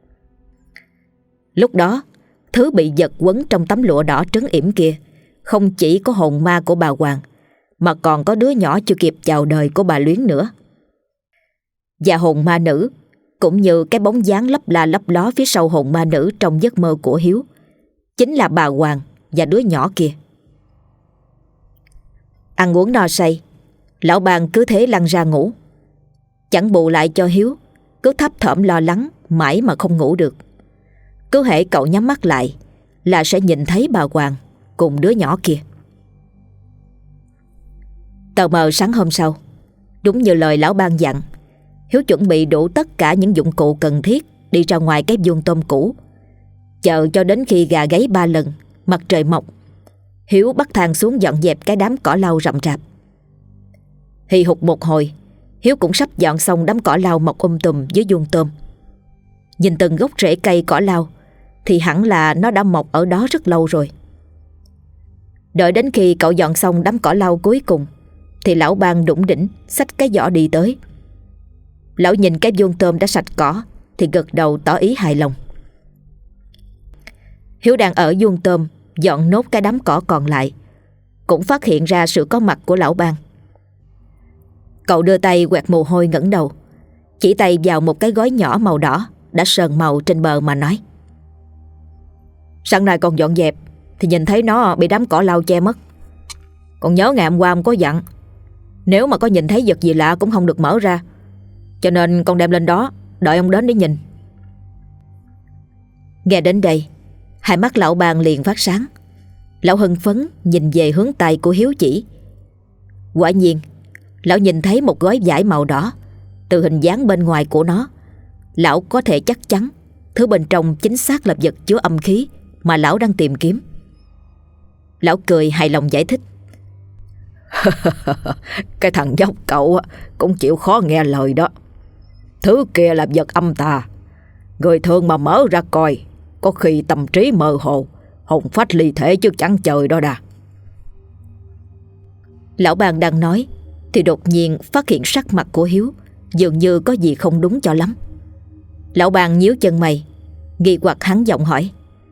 Lúc đó, thứ bị giật quấn trong tấm lụa đỏ trấn yểm kia không chỉ có hồn ma của bà Hoàng, mà còn có đứa nhỏ chưa kịp chào đời của bà Luyến nữa. Và hồn ma nữ, cũng như cái bóng dáng lấp la lấp ló phía sau hồn ma nữ trong giấc mơ của Hiếu, chính là bà Hoàng và đứa nhỏ kia. Ăn uống no say, lão Ban cứ thế lăn ra ngủ. Chẳng bù lại cho Hiếu cứ thấp thỏm lo lắng mãi mà không ngủ được. Cứ hễ cậu nhắm mắt lại là sẽ nhìn thấy bà Hoàng cùng đứa nhỏ kia. Tờ mờ sáng hôm sau, đúng như lời lão Ban dặn, Hiếu chuẩn bị đủ tất cả những dụng cụ cần thiết đi ra ngoài cái vuông tôm cũ. Chờ cho đến khi gà gáy 3 lần, mặt trời mọc, Hiếu bắt thang xuống dọn dẹp cái đám cỏ lau rậm rạp. Hì hục một hồi, Hiếu cũng sắp dọn xong đám cỏ lau mọc tùm dưới vuông tôm. Nhìn từng gốc rễ cây cỏ lau thì hẳn là nó đã mọc ở đó rất lâu rồi. Đợi đến khi cậu dọn xong đám cỏ lau cuối cùng thì lão Ban đủng đỉnh xách cái giỏ đi tới. Lão nhìn cái vuông tôm đã sạch cỏ thì gật đầu tỏ ý hài lòng. Hiếu đang ở vuông tôm dọn nốt cái đám cỏ còn lại, cũng phát hiện ra sự có mặt của lão Ban. Cậu đưa tay quẹt mồ hôi ngẩng đầu, chỉ tay vào một cái gói nhỏ màu đỏ đã sờn màu trên bờ mà nói: "Sáng nay con dọn dẹp thì nhìn thấy nó bị đám cỏ lau che mất. Con nhớ ngày hôm qua ông có dặn, nếu mà có nhìn thấy vật gì lạ cũng không được mở ra, cho nên con đem lên đó đợi ông đến để nhìn." Nghe đến đây, hai mắt lão Ban liền phát sáng. Lão hưng phấn nhìn về hướng tay của Hiếu chỉ. Quả nhiên, lão nhìn thấy một gói vải màu đỏ. Từ hình dáng bên ngoài của nó, lão có thể chắc chắn thứ bên trong chính xác là vật chứa âm khí mà lão đang tìm kiếm. Lão cười hài lòng giải thích: Cái thằng nhóc cậu cũng chịu khó nghe lời đó. Thứ kia là vật âm tà, người thường mà mở ra coi có khi tâm trí mơ hồ, hồn phách ly thể chứ chẳng trời đó đà. Lão Ban đang nói thì đột nhiên phát hiện sắc mặt của Hiếu dường như có gì không đúng cho lắm. Lão Ban nhíu chân mày, nghi hoặc hắn giọng hỏi: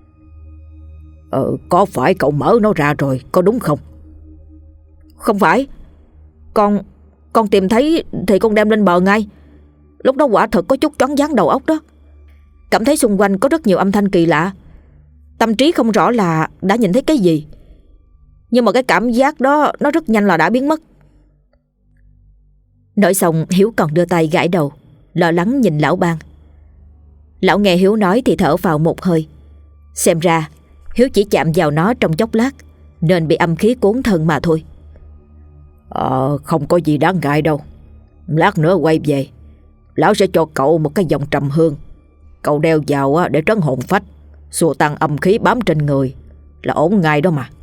Có phải cậu mở nó ra rồi, có đúng không? Không phải. Con tìm thấy thì con đem lên bờ ngay. Lúc đó quả thật có chút choáng váng đầu óc đó. Cảm thấy xung quanh có rất nhiều âm thanh kỳ lạ. Tâm trí không rõ là đã nhìn thấy cái gì, nhưng mà cái cảm giác đó nó rất nhanh là đã biến mất. Nói xong, Hiếu còn đưa tay gãi đầu, lo lắng nhìn lão Ban. Lão nghe Hiếu nói thì thở vào một hơi. Xem ra Hiếu chỉ chạm vào nó trong chốc lát nên bị âm khí cuốn thân mà thôi. Không có gì đáng ngại đâu. Lát nữa quay về, lão sẽ cho cậu một cái vòng trầm hương. Cậu đeo vào để trấn hồn phách, xua tan âm khí bám trên người là ổn ngay đó mà.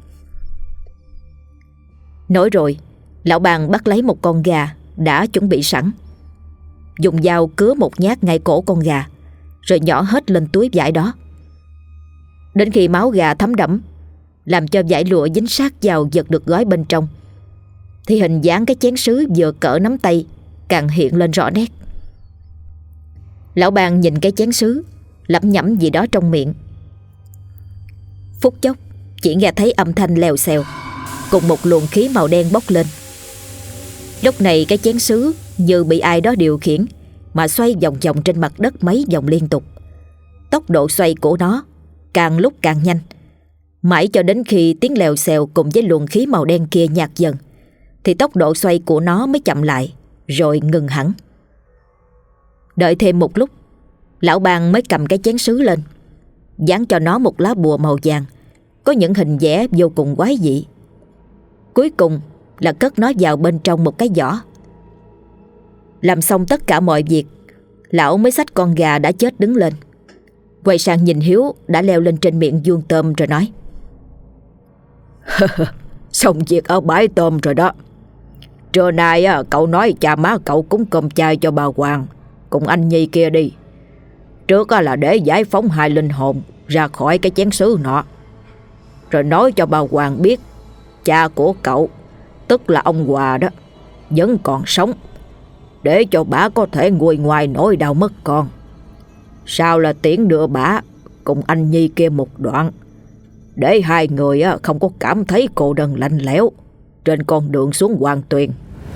Nói rồi, lão Bàn bắt lấy một con gà đã chuẩn bị sẵn, dùng dao cứa một nhát ngay cổ con gà, rồi nhỏ hết lên túi vải đó. Đến khi máu gà thấm đẫm, làm cho vải lụa dính sát vào vật được gói bên trong, thì hình dáng cái chén sứ vừa cỡ nắm tay càng hiện lên rõ nét. Lão Bàn nhìn cái chén sứ, lẩm nhẩm gì đó trong miệng. Phút chốc chỉ nghe thấy âm thanh lèo xèo, cùng một luồng khí màu đen bốc lên. Lúc này cái chén sứ như bị ai đó điều khiển mà xoay vòng vòng trên mặt đất mấy vòng liên tục. Tốc độ xoay của nó càng lúc càng nhanh, mãi cho đến khi tiếng lèo xèo cùng với luồng khí màu đen kia nhạt dần, thì tốc độ xoay của nó mới chậm lại, rồi ngừng hẳn. Đợi thêm một lúc, lão Bàn mới cầm cái chén sứ lên, dán cho nó một lá bùa màu vàng có những hình vẽ vô cùng quái dị. Cuối cùng là cất nó vào bên trong một cái giỏ. Làm xong tất cả mọi việc, lão mới xách con gà đã chết đứng lên, quay sang nhìn Hiếu đã leo lên trên miệng vuông tôm rồi nói: Xong việc ở bãi tôm rồi đó. Trưa nay cậu nói cha má cậu cúng cơm chay cho bà Hoàng cùng anh Nhi kia đi. Trước là để giải phóng hai linh hồn ra khỏi cái chén sứ nọ, rồi nói cho bà Hoàng biết cha của cậu, tức là ông Hòa đó, vẫn còn sống, để cho bà có thể nguôi ngoai nỗi đau mất con. Sau là tiễn đưa bà cùng anh Nhi kia một đoạn, để hai người không có cảm thấy cô đơn lạnh lẽo trên con đường xuống Hoàng Tuyền.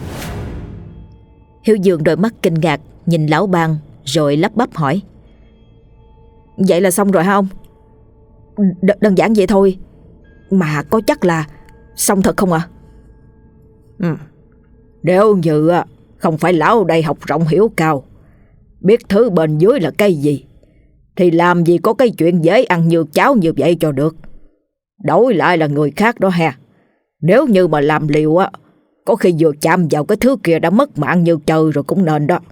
Hiếu Dương đôi mắt kinh ngạc nhìn lão Bàn, rồi lắp bắp hỏi: Vậy là xong rồi hả ông? Đơn giản vậy thôi, mà có chắc là xong thật không ạ? Nếu như không phải lão đây học rộng hiểu cao, biết thứ bên dưới là cái gì, thì làm gì có cái chuyện dễ ăn như cháo như vậy cho được. Đổi lại là người khác đó ha. Nếu như mà làm liều có khi vừa chạm vào cái thứ kia đã mất mạng như trời rồi cũng nên đó.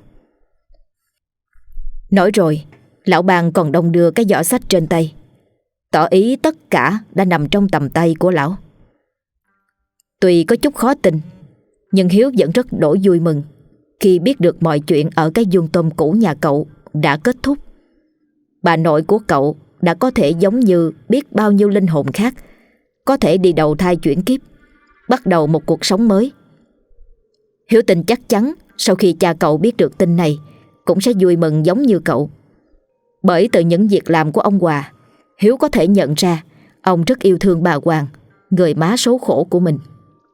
Nói rồi, lão Bàn còn đong đưa cái giỏ sách trên tay, tỏ ý tất cả đã nằm trong tầm tay của lão. Tuy có chút khó tin, nhưng Hiếu vẫn rất đỗi vui mừng khi biết được mọi chuyện ở cái vuông tôm cũ nhà cậu đã kết thúc. Bà nội của cậu đã có thể giống như biết bao nhiêu linh hồn khác, có thể đi đầu thai chuyển kiếp, bắt đầu một cuộc sống mới. Hiếu tin chắc chắn sau khi cha cậu biết được tin này cũng sẽ vui mừng giống như cậu. Bởi từ những việc làm của ông Hòa, Hiếu có thể nhận ra ông rất yêu thương bà Hoàng, người má số khổ của mình.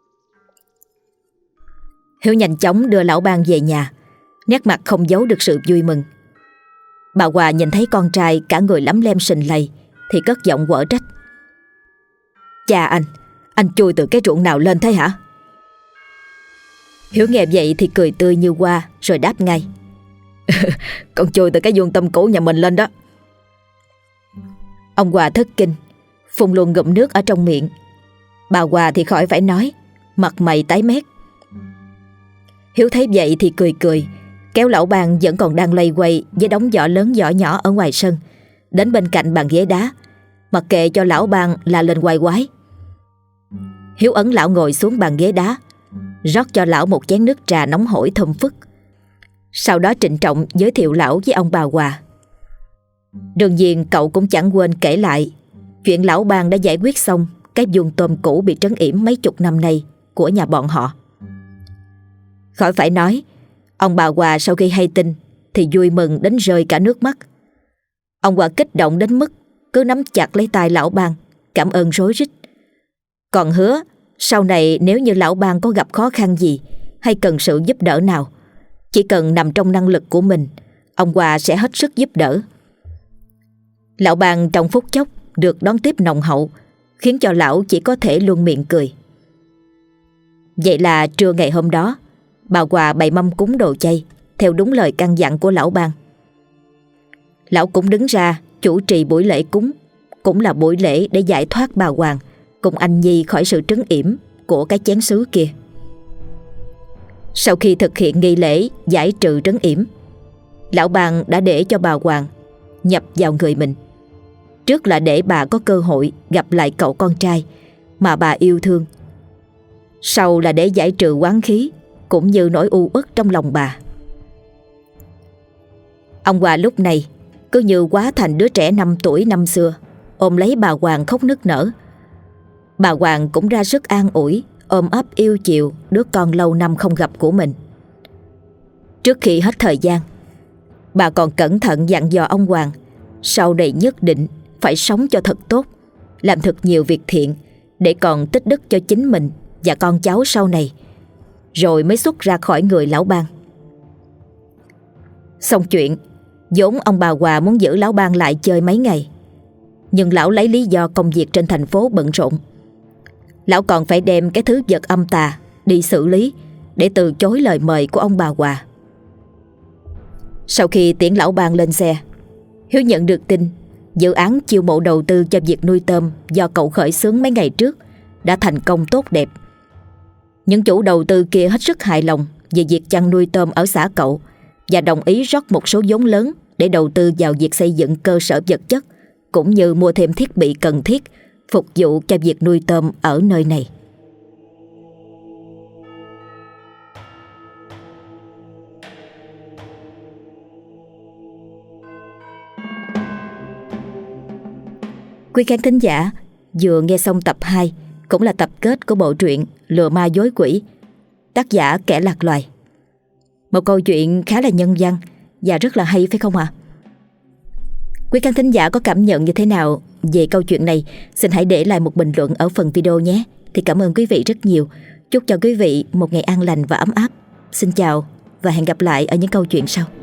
Hiếu nhanh chóng đưa lão Bàn về nhà, nét mặt không giấu được sự vui mừng. Bà Hòa nhìn thấy con trai cả người lấm lem sình lầy thì cất giọng quở trách: Cha anh chui từ cái ruộng nào lên thế hả? Hiếu nghe vậy thì cười tươi như hoa, rồi đáp ngay: Con chui từ cái vuông tôm cũ nhà mình lên đó. Ông Hòa thất kinh, phun luôn ngụm nước ở trong miệng. Bà Hòa thì khỏi phải nói, mặt mày tái mét. Hiếu thấy vậy thì cười, kéo lão Bàn vẫn còn đang loay quay với đống giỏ lớn giỏ nhỏ ở ngoài sân, đến bên cạnh bàn ghế đá, mặc kệ cho lão Bàn la lên quay quái. Hiếu ấn lão ngồi xuống bàn ghế đá, rót cho lão một chén nước trà nóng hổi thơm phức. Sau đó trịnh trọng giới thiệu lão với ông bà Hòa. Đương nhiên cậu cũng chẳng quên kể lại chuyện lão Bàn đã giải quyết xong cái vuông tôm cũ bị trấn yểm mấy chục năm nay của nhà bọn họ. Khỏi phải nói, ông bà Hòa sau khi hay tin thì vui mừng đến rơi cả nước mắt. Ông Hòa kích động đến mức cứ nắm chặt lấy tay lão Bàn, cảm ơn rối rít. Còn hứa sau này nếu như lão Bàn có gặp khó khăn gì hay cần sự giúp đỡ nào, chỉ cần nằm trong năng lực của mình, ông Hòa sẽ hết sức giúp đỡ. Lão Bàn trong phút chốc được đón tiếp nồng hậu, khiến cho lão chỉ có thể luôn miệng cười. Vậy là trưa ngày hôm đó, bà Hòa bày mâm cúng đồ chay theo đúng lời căn dặn của lão Bàn. Lão cũng đứng ra chủ trì buổi lễ cúng, cũng là buổi lễ để giải thoát bà Hoàng cùng anh Nhi khỏi sự trấn yểm của cái chén sứ kia. Sau khi thực hiện nghi lễ giải trừ trấn yểm, lão bang đã để cho bà Hoàng nhập vào người mình. Trước là để bà có cơ hội gặp lại cậu con trai mà bà yêu thương, sau là để giải trừ oán khí cũng như nỗi u uất trong lòng bà. Ông Hòa lúc này cứ như hóa thành đứa trẻ 5 tuổi năm xưa, ôm lấy bà Hoàng khóc nức nở. Bà Hoàng cũng ra sức an ủi, ôm ấp yêu chiều đứa con lâu năm không gặp của mình. Trước khi hết thời gian, bà còn cẩn thận dặn dò ông Hoàng sau này nhất định phải sống cho thật tốt, làm thật nhiều việc thiện để còn tích đức cho chính mình và con cháu sau này, rồi mới xuất ra khỏi người lão bang. Xong chuyện, vốn ông bà Hòa muốn giữ lão bang lại chơi mấy ngày, nhưng lão lấy lý do công việc trên thành phố bận rộn. Lão còn phải đem cái thứ vật âm tà đi xử lý để từ chối lời mời của ông bà Hòa. Sau khi tiễn lão bang lên xe, Hiếu nhận được tin dự án chiêu mộ đầu tư cho việc nuôi tôm do cậu khởi xướng mấy ngày trước đã thành công tốt đẹp. Những chủ đầu tư kia hết sức hài lòng về việc chăn nuôi tôm ở xã cậu và đồng ý rót một số vốn lớn để đầu tư vào việc xây dựng cơ sở vật chất cũng như mua thêm thiết bị cần thiết phục vụ cho việc nuôi tôm ở nơi này. Quý khán thính giả vừa nghe xong tập 2, cũng là tập kết của bộ truyện Lừa ma dối quỷ, tác giả Kẻ Lạc Loài. Một câu chuyện khá là nhân văn và rất là hay phải không ạ? Quý khán thính giả có cảm nhận như thế nào về câu chuyện này? Xin hãy để lại một bình luận ở phần video nhé. Thì cảm ơn quý vị rất nhiều. Chúc cho quý vị một ngày an lành và ấm áp. Xin chào và hẹn gặp lại ở những câu chuyện sau.